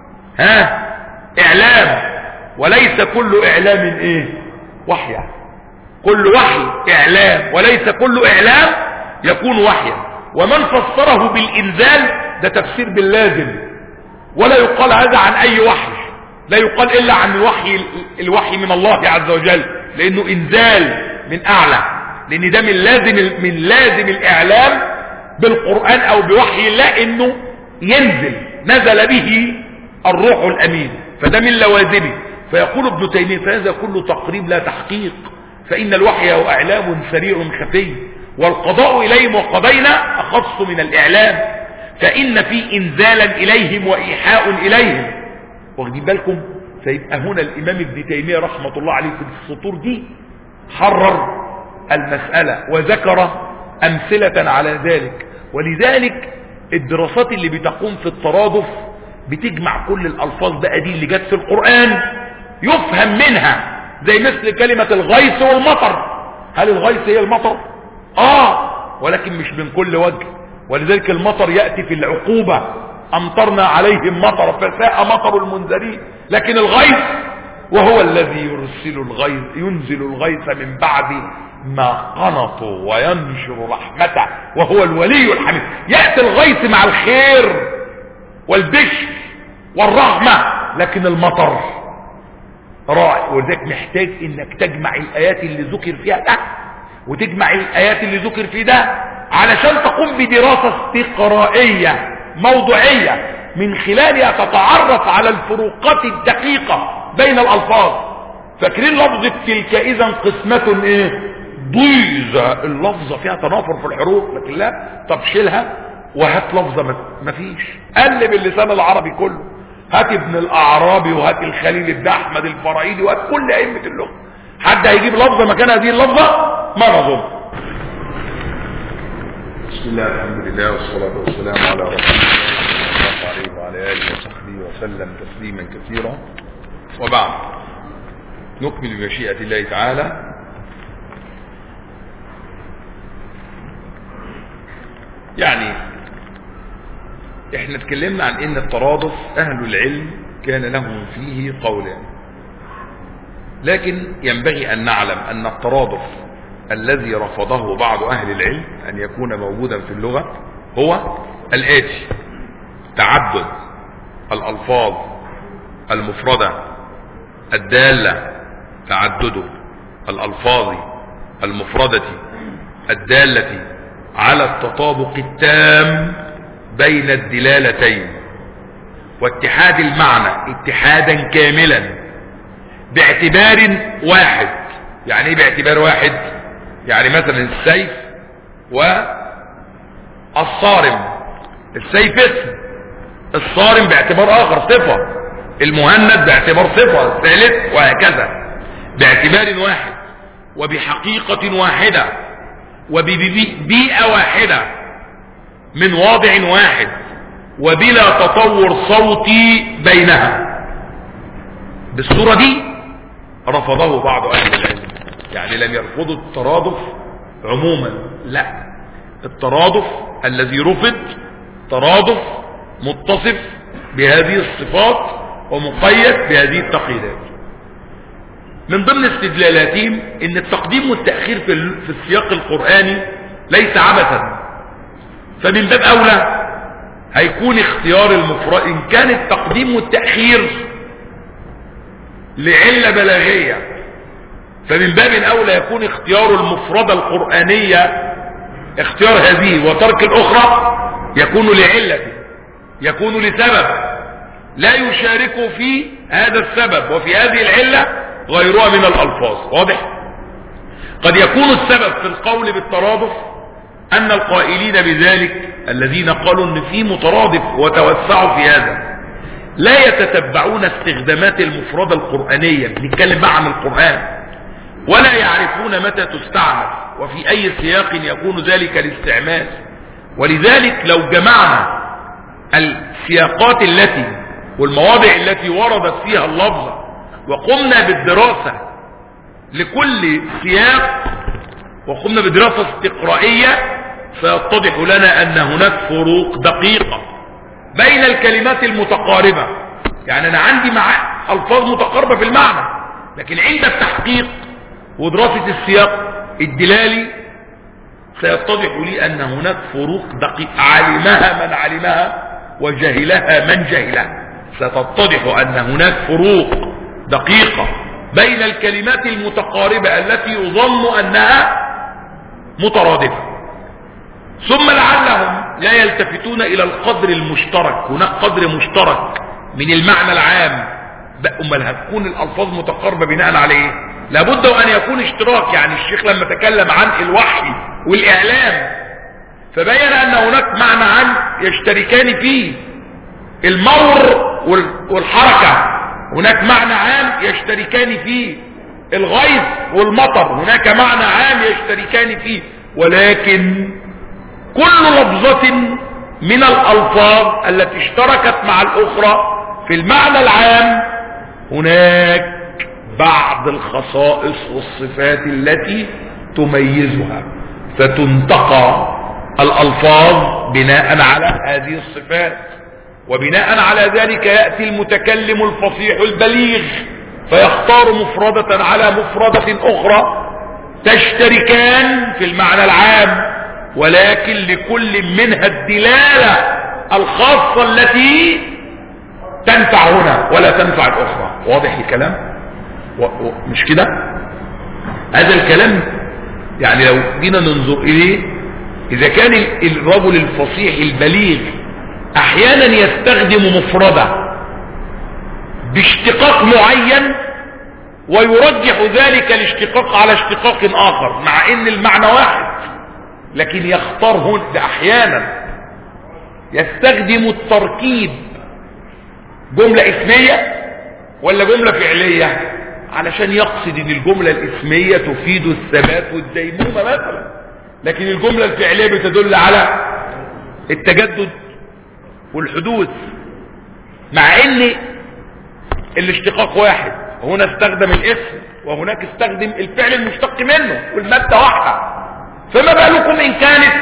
ها إعلام، وليس كل إعلام إيه؟ وحيا. كل وحي إعلام وليس كل إعلام يكون وحيا. ومن فسره بالإنزال ده تفسير باللازم، ولا يقال هذا عن أي وحي، لا يقال إلا عن الوحي الوحي من الله عز وجل، لأنه إنزال من أعلى، لأن ده من لازم من لازم الإعلام بالقرآن أو بوحي الله إنه ينزل، نزل به الروح الأمين، فده من لوازمه. فيقول ابن تيمية فهذا كله تقريب لا تحقيق، فإن الوحي هو إعلام سريع خفي، والقضاء إليهم وقضينا أخص من الإعلام، فإن في إنزالا إليهم وإيحاء إليهم. واخدين بالكم؟ فيبقى هنا الإمام ابن تيمية رحمة الله عليه في السطور دي حرر المسألة وذكر أمثلة على ذلك. ولذلك الدراسات اللي بتقوم في الترادف بتجمع كل الألفاظ بقى دي اللي جت في القرآن يفهم منها، زي مثل كلمة الغيث والمطر. هل الغيث هي المطر؟ آه، ولكن مش من كل وجه. ولذلك المطر يأتي في العقوبة، أمطرنا عليهم مطر فساء مطر المنذرين. لكن الغيث وهو الذي يرسل الغيث ينزل الغيث من بعد ما قنطوا وينشر رحمته وهو الولي الحميد. يأتي الغيث مع الخير والبشر والرحمة، لكن المطر رائع. ولذلك محتاج انك تجمع الآيات اللي ذكر فيها ده وتجمع الآيات اللي ذكر في ده علشان تقوم بدراسة استقرائية موضوعية من خلالها تتعرف على الفروقات الدقيقة بين الألفاظ. فاكرين لفظة تلك إذا قسمة ايه؟ ضيزة. اللفظة فيها تنافر في الحروف، لكن لا، طب شيلها وهات لفظة مفيش. قلب اللسان العربي كله، هات ابن الأعرابي وهات الخليل بن أحمد الفرايدي وهات كل أئمة اللغة، حد هيجيب لفظة مكان هذه اللفظة؟ ما نظن. بسم الله الحمد لله والصلاة والسلام على رسول الله صلى الله عليه وعلى آله وصحبه وسلم تسليما كثيرا، وبعد نكمل بمشيئة الله تعالى يعني احنا اتكلمنا عن ان الترادف اهل العلم كان لهم فيه قولان، لكن ينبغي ان نعلم ان الترادف الذي رفضه بعض اهل العلم ان يكون موجودا في اللغة هو الاتي: تعدد الالفاظ المفردة الدالة تعدد الالفاظ المفردة الدالة على التطابق التام بين الدلالتين واتحاد المعنى اتحادا كاملا باعتبار واحد. يعني ايه باعتبار واحد؟ يعني مثلا السيف والصارم. السيف اسم، الصارم باعتبار اخر صفة، المهند باعتبار صفة ثالث، وهكذا باعتبار واحد وبحقيقة واحدة وببيئة واحدة من واضع واحد وبلا تطور صوتي بينها. بالصورة دي رفضه بعض أهل العلم، يعني لم يرفضوا الترادف عموما، لا، الترادف الذي رفض ترادف متصف بهذه الصفات ومقيد بهذه التقييدات. من ضمن استدلالاتهم ان التقديم والتأخير في السياق القرآني ليس عبثا، فمن باب اولى هيكون اختيار المفرد ان كان التقديم والتأخير لعلة بلاغية، فمن باب اولى يكون اختيار المفردة القرآنية اختيار هذه وترك الاخرى يكون لعلة، يكون لسبب لا يشارك في هذا السبب وفي هذه العلة غيرها من الألفاظ. واضح؟ قد يكون السبب في القول بالترادف أن القائلين بذلك الذين قالوا أن في مترادف وتوسعوا في هذا لا يتتبعون استخدامات المفردة القرآنية، بنتكلم بقى عن القرآن، ولا يعرفون متى تستعمل وفي أي سياق يكون ذلك الاستعمال. ولذلك لو جمعنا السياقات التي والمواضع التي وردت فيها اللفظة وقمنا بالدراسة لكل سياق وقمنا بدراسة استقرائية سيتضح لنا أن هناك فروق دقيقة بين الكلمات المتقاربة. يعني أنا عندي مع ألفاظ متقاربة في المعنى، لكن عند التحقيق ودراسة السياق الدلالي سيتضح لي أن هناك فروق دقيقة علمها من علمها وجهلها من جهلها. ستتضح أن هناك فروق دقيقة بين الكلمات المتقاربة التي يظن أنها مترادفة، ثم لعلهم لا يلتفتون إلى القدر المشترك. هناك قدر مشترك من المعنى العام، أمال هتكون الألفاظ متقاربة بناء عليه؟ لابد أن يكون اشتراك. يعني الشيخ لما تكلم عن الوحي والإعلام فبين أن هناك معنى عام يشتركان فيه، المور والحركة هناك معنى عام يشتركان فيه، الغيث والمطر هناك معنى عام يشتركان فيه، ولكن كل لفظة من الألفاظ التي اشتركت مع الأخرى في المعنى العام هناك بعض الخصائص والصفات التي تميزها، فتنتقى الألفاظ بناء على هذه الصفات، وبناء على ذلك يأتي المتكلم الفصيح البليغ فيختار مفردة على مفردة أخرى تشتركان في المعنى العام، ولكن لكل منها الدلالة الخاصة التي تنفع هنا ولا تنفع الأخرى. واضح الكلام؟ و... و... مش كده؟ هذا الكلام يعني لو جينا ننظر إليه، إذا كان الرجل الفصيح البليغ أحيانا يستخدم مفردة باشتقاق معين ويرجح ذلك الاشتقاق على اشتقاق آخر مع ان المعنى واحد، لكن يختار هنا احيانا يستخدم التركيب جملة اسمية ولا جملة فعلية علشان يقصد ان الجملة الاسمية تفيد الثبات والديمومة مثلا، لكن الجملة الفعلية بتدل على التجدد والحدوث، مع ان الاشتقاق واحد. هنا استخدم الاسم وهناك استخدم الفعل المشتق منه والمادة واحدة، فما بالكم ان كانت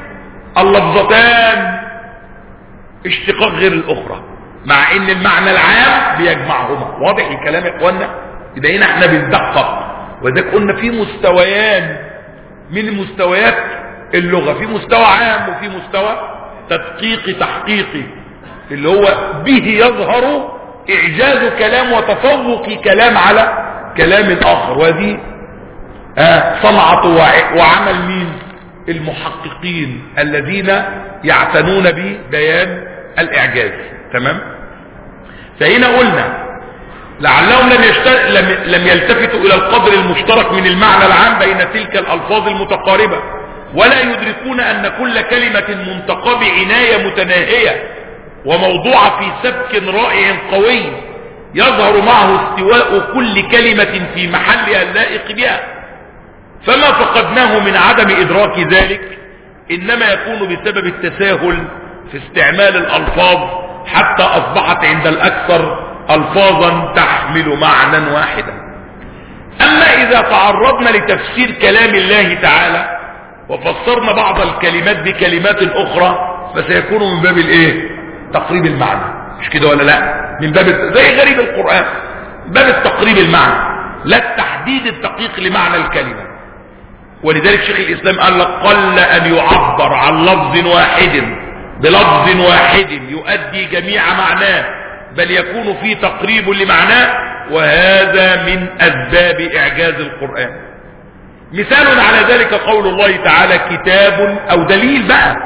اللفظتان اشتقاق غير الاخرى مع ان المعنى العام بيجمعهما. واضح الكلام يا اخوانا؟ يبقى هنا احنا بندقق، وذلك قلنا في مستويان من مستويات اللغة، في مستوى عام وفي مستوى تدقيقي تحقيقي اللي هو به يظهر اعجاز كلام وتفوق كلام على كلام اخر، وهذه آه صنعة وعمل مين؟ المحققين الذين يعتنون ببيان الاعجاز. تمام؟ فهنا قلنا لعلهم لم, يشتر... لم... لم يلتفتوا الى القدر المشترك من المعنى العام بين تلك الالفاظ المتقاربة، ولا يدركون ان كل كلمة منتقى بعناية متناهية وموضوعة في سبك رائع قوي يظهر معه استواء كل كلمة في محلها اللائق بها، فما فقدناه من عدم إدراك ذلك إنما يكون بسبب التساهل في استعمال الألفاظ حتى أصبحت عند الأكثر ألفاظا تحمل معنى واحدا. أما إذا تعرضنا لتفسير كلام الله تعالى وفسرنا بعض الكلمات بكلمات أخرى فسيكون من باب الإيه؟ تقريب المعنى، مش كده ولا لا؟ من باب زي غريب القرآن، باب التقريب المعنى لا التحديد الدقيق لمعنى الكلمة. ولذلك شيخ الإسلام قال لك قل أن يعبر عن لفظ واحد بلفظ واحد يؤدي جميع معناه، بل يكون فيه تقريب لمعناه، وهذا من أسباب إعجاز القرآن. مثال على ذلك قول الله تعالى كتاب، أو دليل بقى،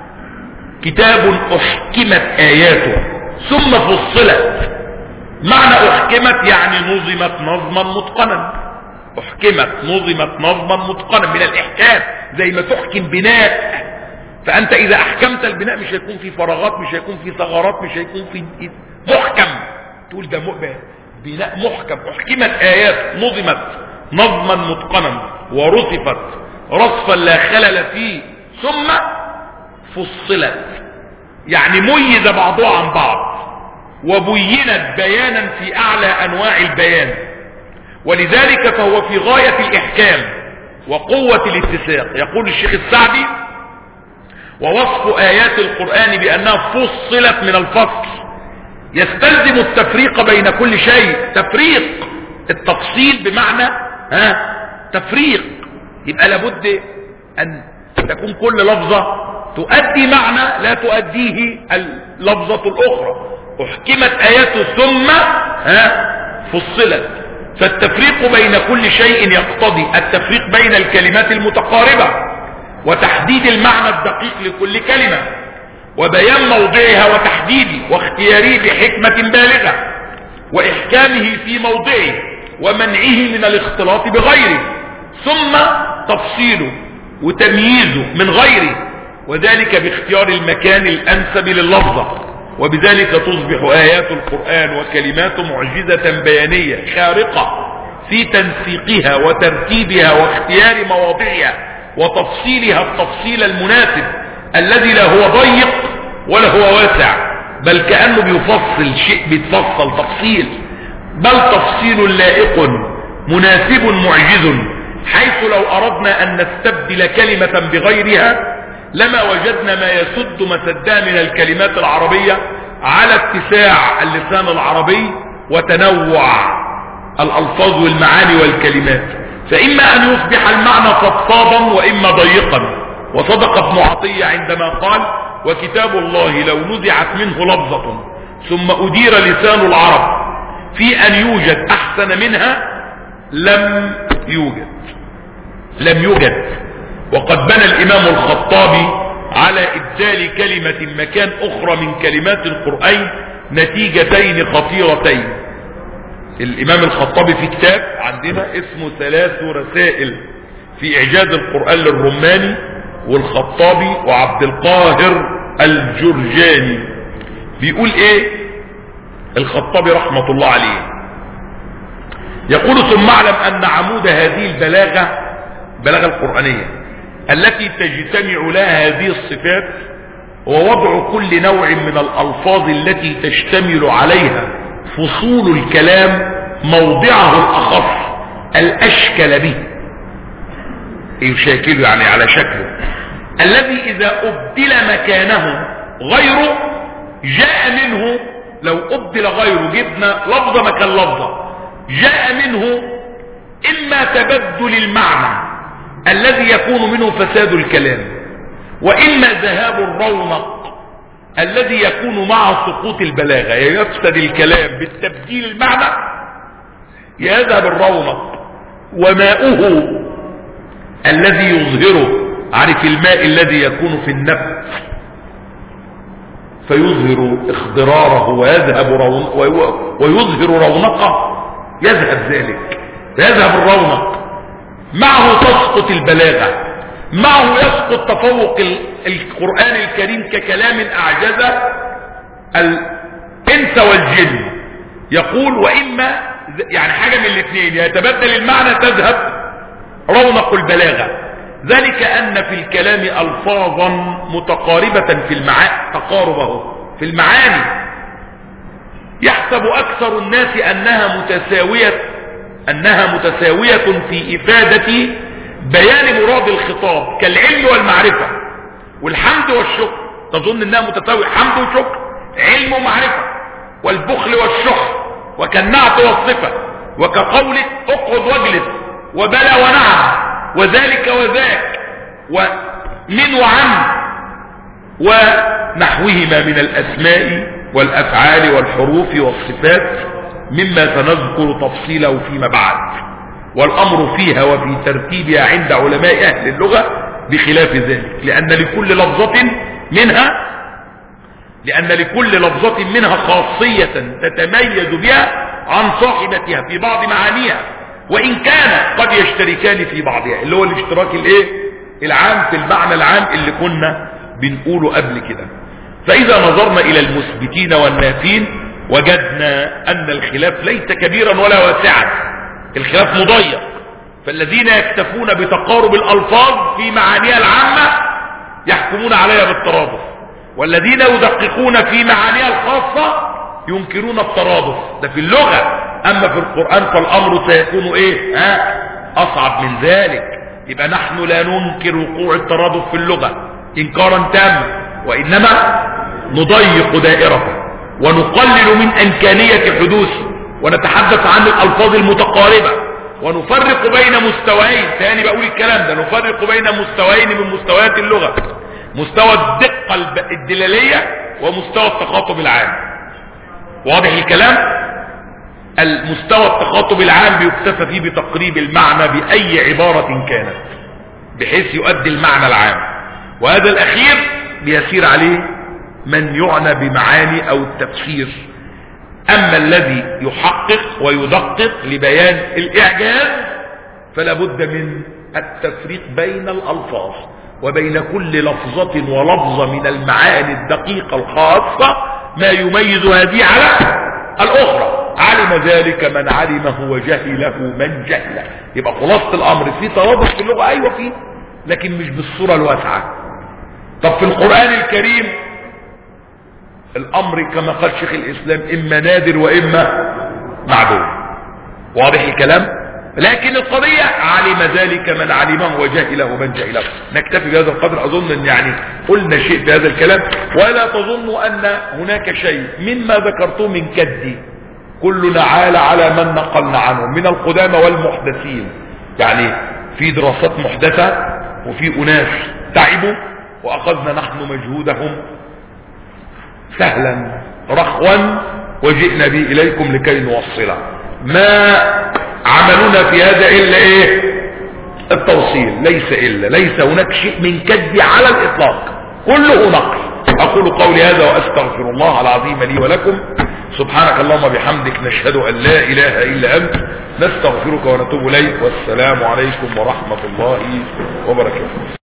كتاب أحكمت آياته ثم فصلت. معنى أحكمت يعني نظمت نظما متقنا، أحكمت نظمت نظما متقنا من الإحكام، زي ما تحكم بناء، فأنت إذا أحكمت البناء مش هيكون في فراغات، مش هيكون في ثغرات، مش هيكون في محكم، تقول ده بناء محكم. أحكمت آيات نظمت نظما متقنا ورصفت رصفا لا خلل فيه ثم فصلت، يعني ميز بعضها عن بعض وبينت بيانا في أعلى أنواع البيان، ولذلك فهو في غاية الإحكام وقوة الاتساق. يقول الشيخ السعدي ووصف آيات القرآن بأنها فصلت من الفصل يستلزم التفريق بين كل شيء. تفريق، التفصيل بمعنى ها تفريق، يبقى لابد أن تكون كل لفظة تؤدي معنى لا تؤديه اللفظة الأخرى. أحكمت آياته ثم ها فصلت، فالتفريق بين كل شيء يقتضي التفريق بين الكلمات المتقاربة وتحديد المعنى الدقيق لكل كلمة وبيان موضعها وتحديده واختياره بحكمة بالغة وإحكامه في موضعه ومنعه من الاختلاط بغيره، ثم تفصيله وتمييزه من غيره، وذلك باختيار المكان الأنسب لللفظة وبذلك تصبح آيات القرآن وكلماته معجزة بيانية خارقة في تنسيقها وترتيبها واختيار مواضعها وتفصيلها التفصيل المناسب الذي لا هو ضيق ولا هو واسع، بل كأنه بيفصل شيء، بيتفصل تفصيل، بل تفصيل لائق مناسب معجز، حيث لو أردنا أن نستبدل كلمة بغيرها لما وجدنا ما يسد مسدا من الكلمات العربية على اتساع اللسان العربي وتنوع الألفاظ والمعاني والكلمات، فإما أن يصبح المعنى فضفاضا وإما ضيقا. وصدق ابن عطية عندما قال: وكتاب الله لو نزعت منه لفظة ثم أدير لسان العرب في أن يوجد أحسن منها لم يوجد لم يوجد وقد بنى الإمام الخطابي على إبدال كلمة مكان أخرى من كلمات القرآن نتيجتين خطيرتين. الإمام الخطابي في كتاب عندنا اسمه ثلاث رسائل في إعجاز القرآن للرماني والخطابي وعبد القاهر الجرجاني، بيقول ايه الخطابي رحمة الله عليه؟ يقول: ثم اعلم أن عمود هذه البلاغة، البلاغة القرآنية التي تجتمع لها هذه الصفات، هو وضع كل نوع من الألفاظ التي تشتمل عليها فصول الكلام موضعه الأخص الأشكل به، يشاكل يعني على شكله، الذي إذا أبدل مكانه غيره جاء منه، لو أبدل غيره جبنا لفظة مكان لفظة جاء منه إما تبدل المعنى الذي يكون منه فساد الكلام، وإما ذهاب الرونق الذي يكون مع سقوط البلاغة. يفسد الكلام بالتبديل المعنى، يذهب الرونق وماؤه الذي يظهره، عارف الماء الذي يكون في النبت فيظهر اخضراره ويذهب رونق ويظهر رونقه، يذهب ذلك، يذهب الرونق، معه تسقط البلاغة، معه يسقط تفوق القرآن الكريم ككلام أعجز الإنس والجن. يقول: وإما يعني حاجة من الاثنين، يتبدل المعنى تذهب رونق البلاغة. ذلك أن في الكلام ألفاظا متقاربة في المعاني، تقاربه في المعاني يحسب أكثر الناس أنها متساوية أنها متساوية في إفادة بيان مراد الخطاب، كالعلم والمعرفة والحمد والشكر، تظن أنها متساوية، حمد وشكر، علم ومعرفة، والبخل والشح، وكالنعت والصفة، وكقولك اقعد واجلس، وبلى ونعم، وذلك وذاك، ومن وعن، ونحوهما من الأسماء والأفعال والحروف والصفات مما سنذكر تفصيله فيما بعد. والأمر فيها وفي ترتيبها عند علماء أهل اللغة بخلاف ذلك، لأن لكل لفظة منها لأن لكل لفظة منها خاصية تتميز بها عن صاحبتها في بعض معانيها، وإن كان قد يشتركان في بعضها، اللي هو الاشتراك الايه العام في المعنى العام اللي كنا بنقوله قبل كده. فإذا نظرنا إلى المثبتين والنافين وجدنا أن الخلاف ليس كبيرا ولا واسعا، الخلاف مضيق. فالذين يكتفون بتقارب الألفاظ في معانيها العامة يحكمون عليها بالترادف، والذين يدققون في معانيها الخاصة ينكرون الترادف، ده في اللغة. أما في القرآن فالأمر سيكون إيه ها أصعب من ذلك. يبقى نحن لا ننكر وقوع الترادف في اللغة إنكارا تاما، وإنما نضيق دائرته ونقلل من إمكانية حدوثه، ونتحدث عن الألفاظ المتقاربة، ونفرق بين مستويين. ثاني بقول الكلام ده، نفرق بين مستويين من مستويات اللغة: مستوى الدقة الدلالية ومستوى التخاطب العام. واضح الكلام؟ المستوى التخاطب العام بيكتفى فيه بتقريب المعنى بأي عبارة كانت بحيث يؤدي المعنى العام، وهذا الأخير بيسير عليه من يعنى بمعاني أو التفسير. أما الذي يحقق ويدقق لبيان الإعجاز فلا بد من التفريق بين الألفاظ وبين كل لفظة ولفظة من المعاني الدقيقة الخاصة ما يميز هذه على الاخرى. علم ذلك من علمه وجهله من جهله. يبقى خلاصة الامر في ترابط في اللغة، ايوه فيه، لكن مش بالصورة الواسعة. طب في القرآن الكريم الامر كما قال شيخ الاسلام اما نادر واما معدوم. واضح الكلام؟ لكن القضية علم ذلك من علمه وجهله من جهله. نكتفي بهذا القدر. اظن ان يعني قلنا شيء في هذا الكلام، ولا تظنوا ان هناك شيء مما ذكرته من كدي. كلنا عال على من نقلنا عنه من القدامى والمحدثين. يعني في دراسات محدثة وفي اناس تعبوا واخذنا نحن مجهودهم سهلا رخوا وجئنا به اليكم لكي نوصله. ما عملنا في هذا الا ايه؟ التوصيل. ليس الا ليس هناك شيء من كذب على الاطلاق، كله نقل. اقول قولي هذا واستغفر الله العظيم لي ولكم. سبحانك اللهم بحمدك، نشهد ان لا اله الا انت، نستغفرك ونتوب اليك. والسلام عليكم ورحمة الله وبركاته.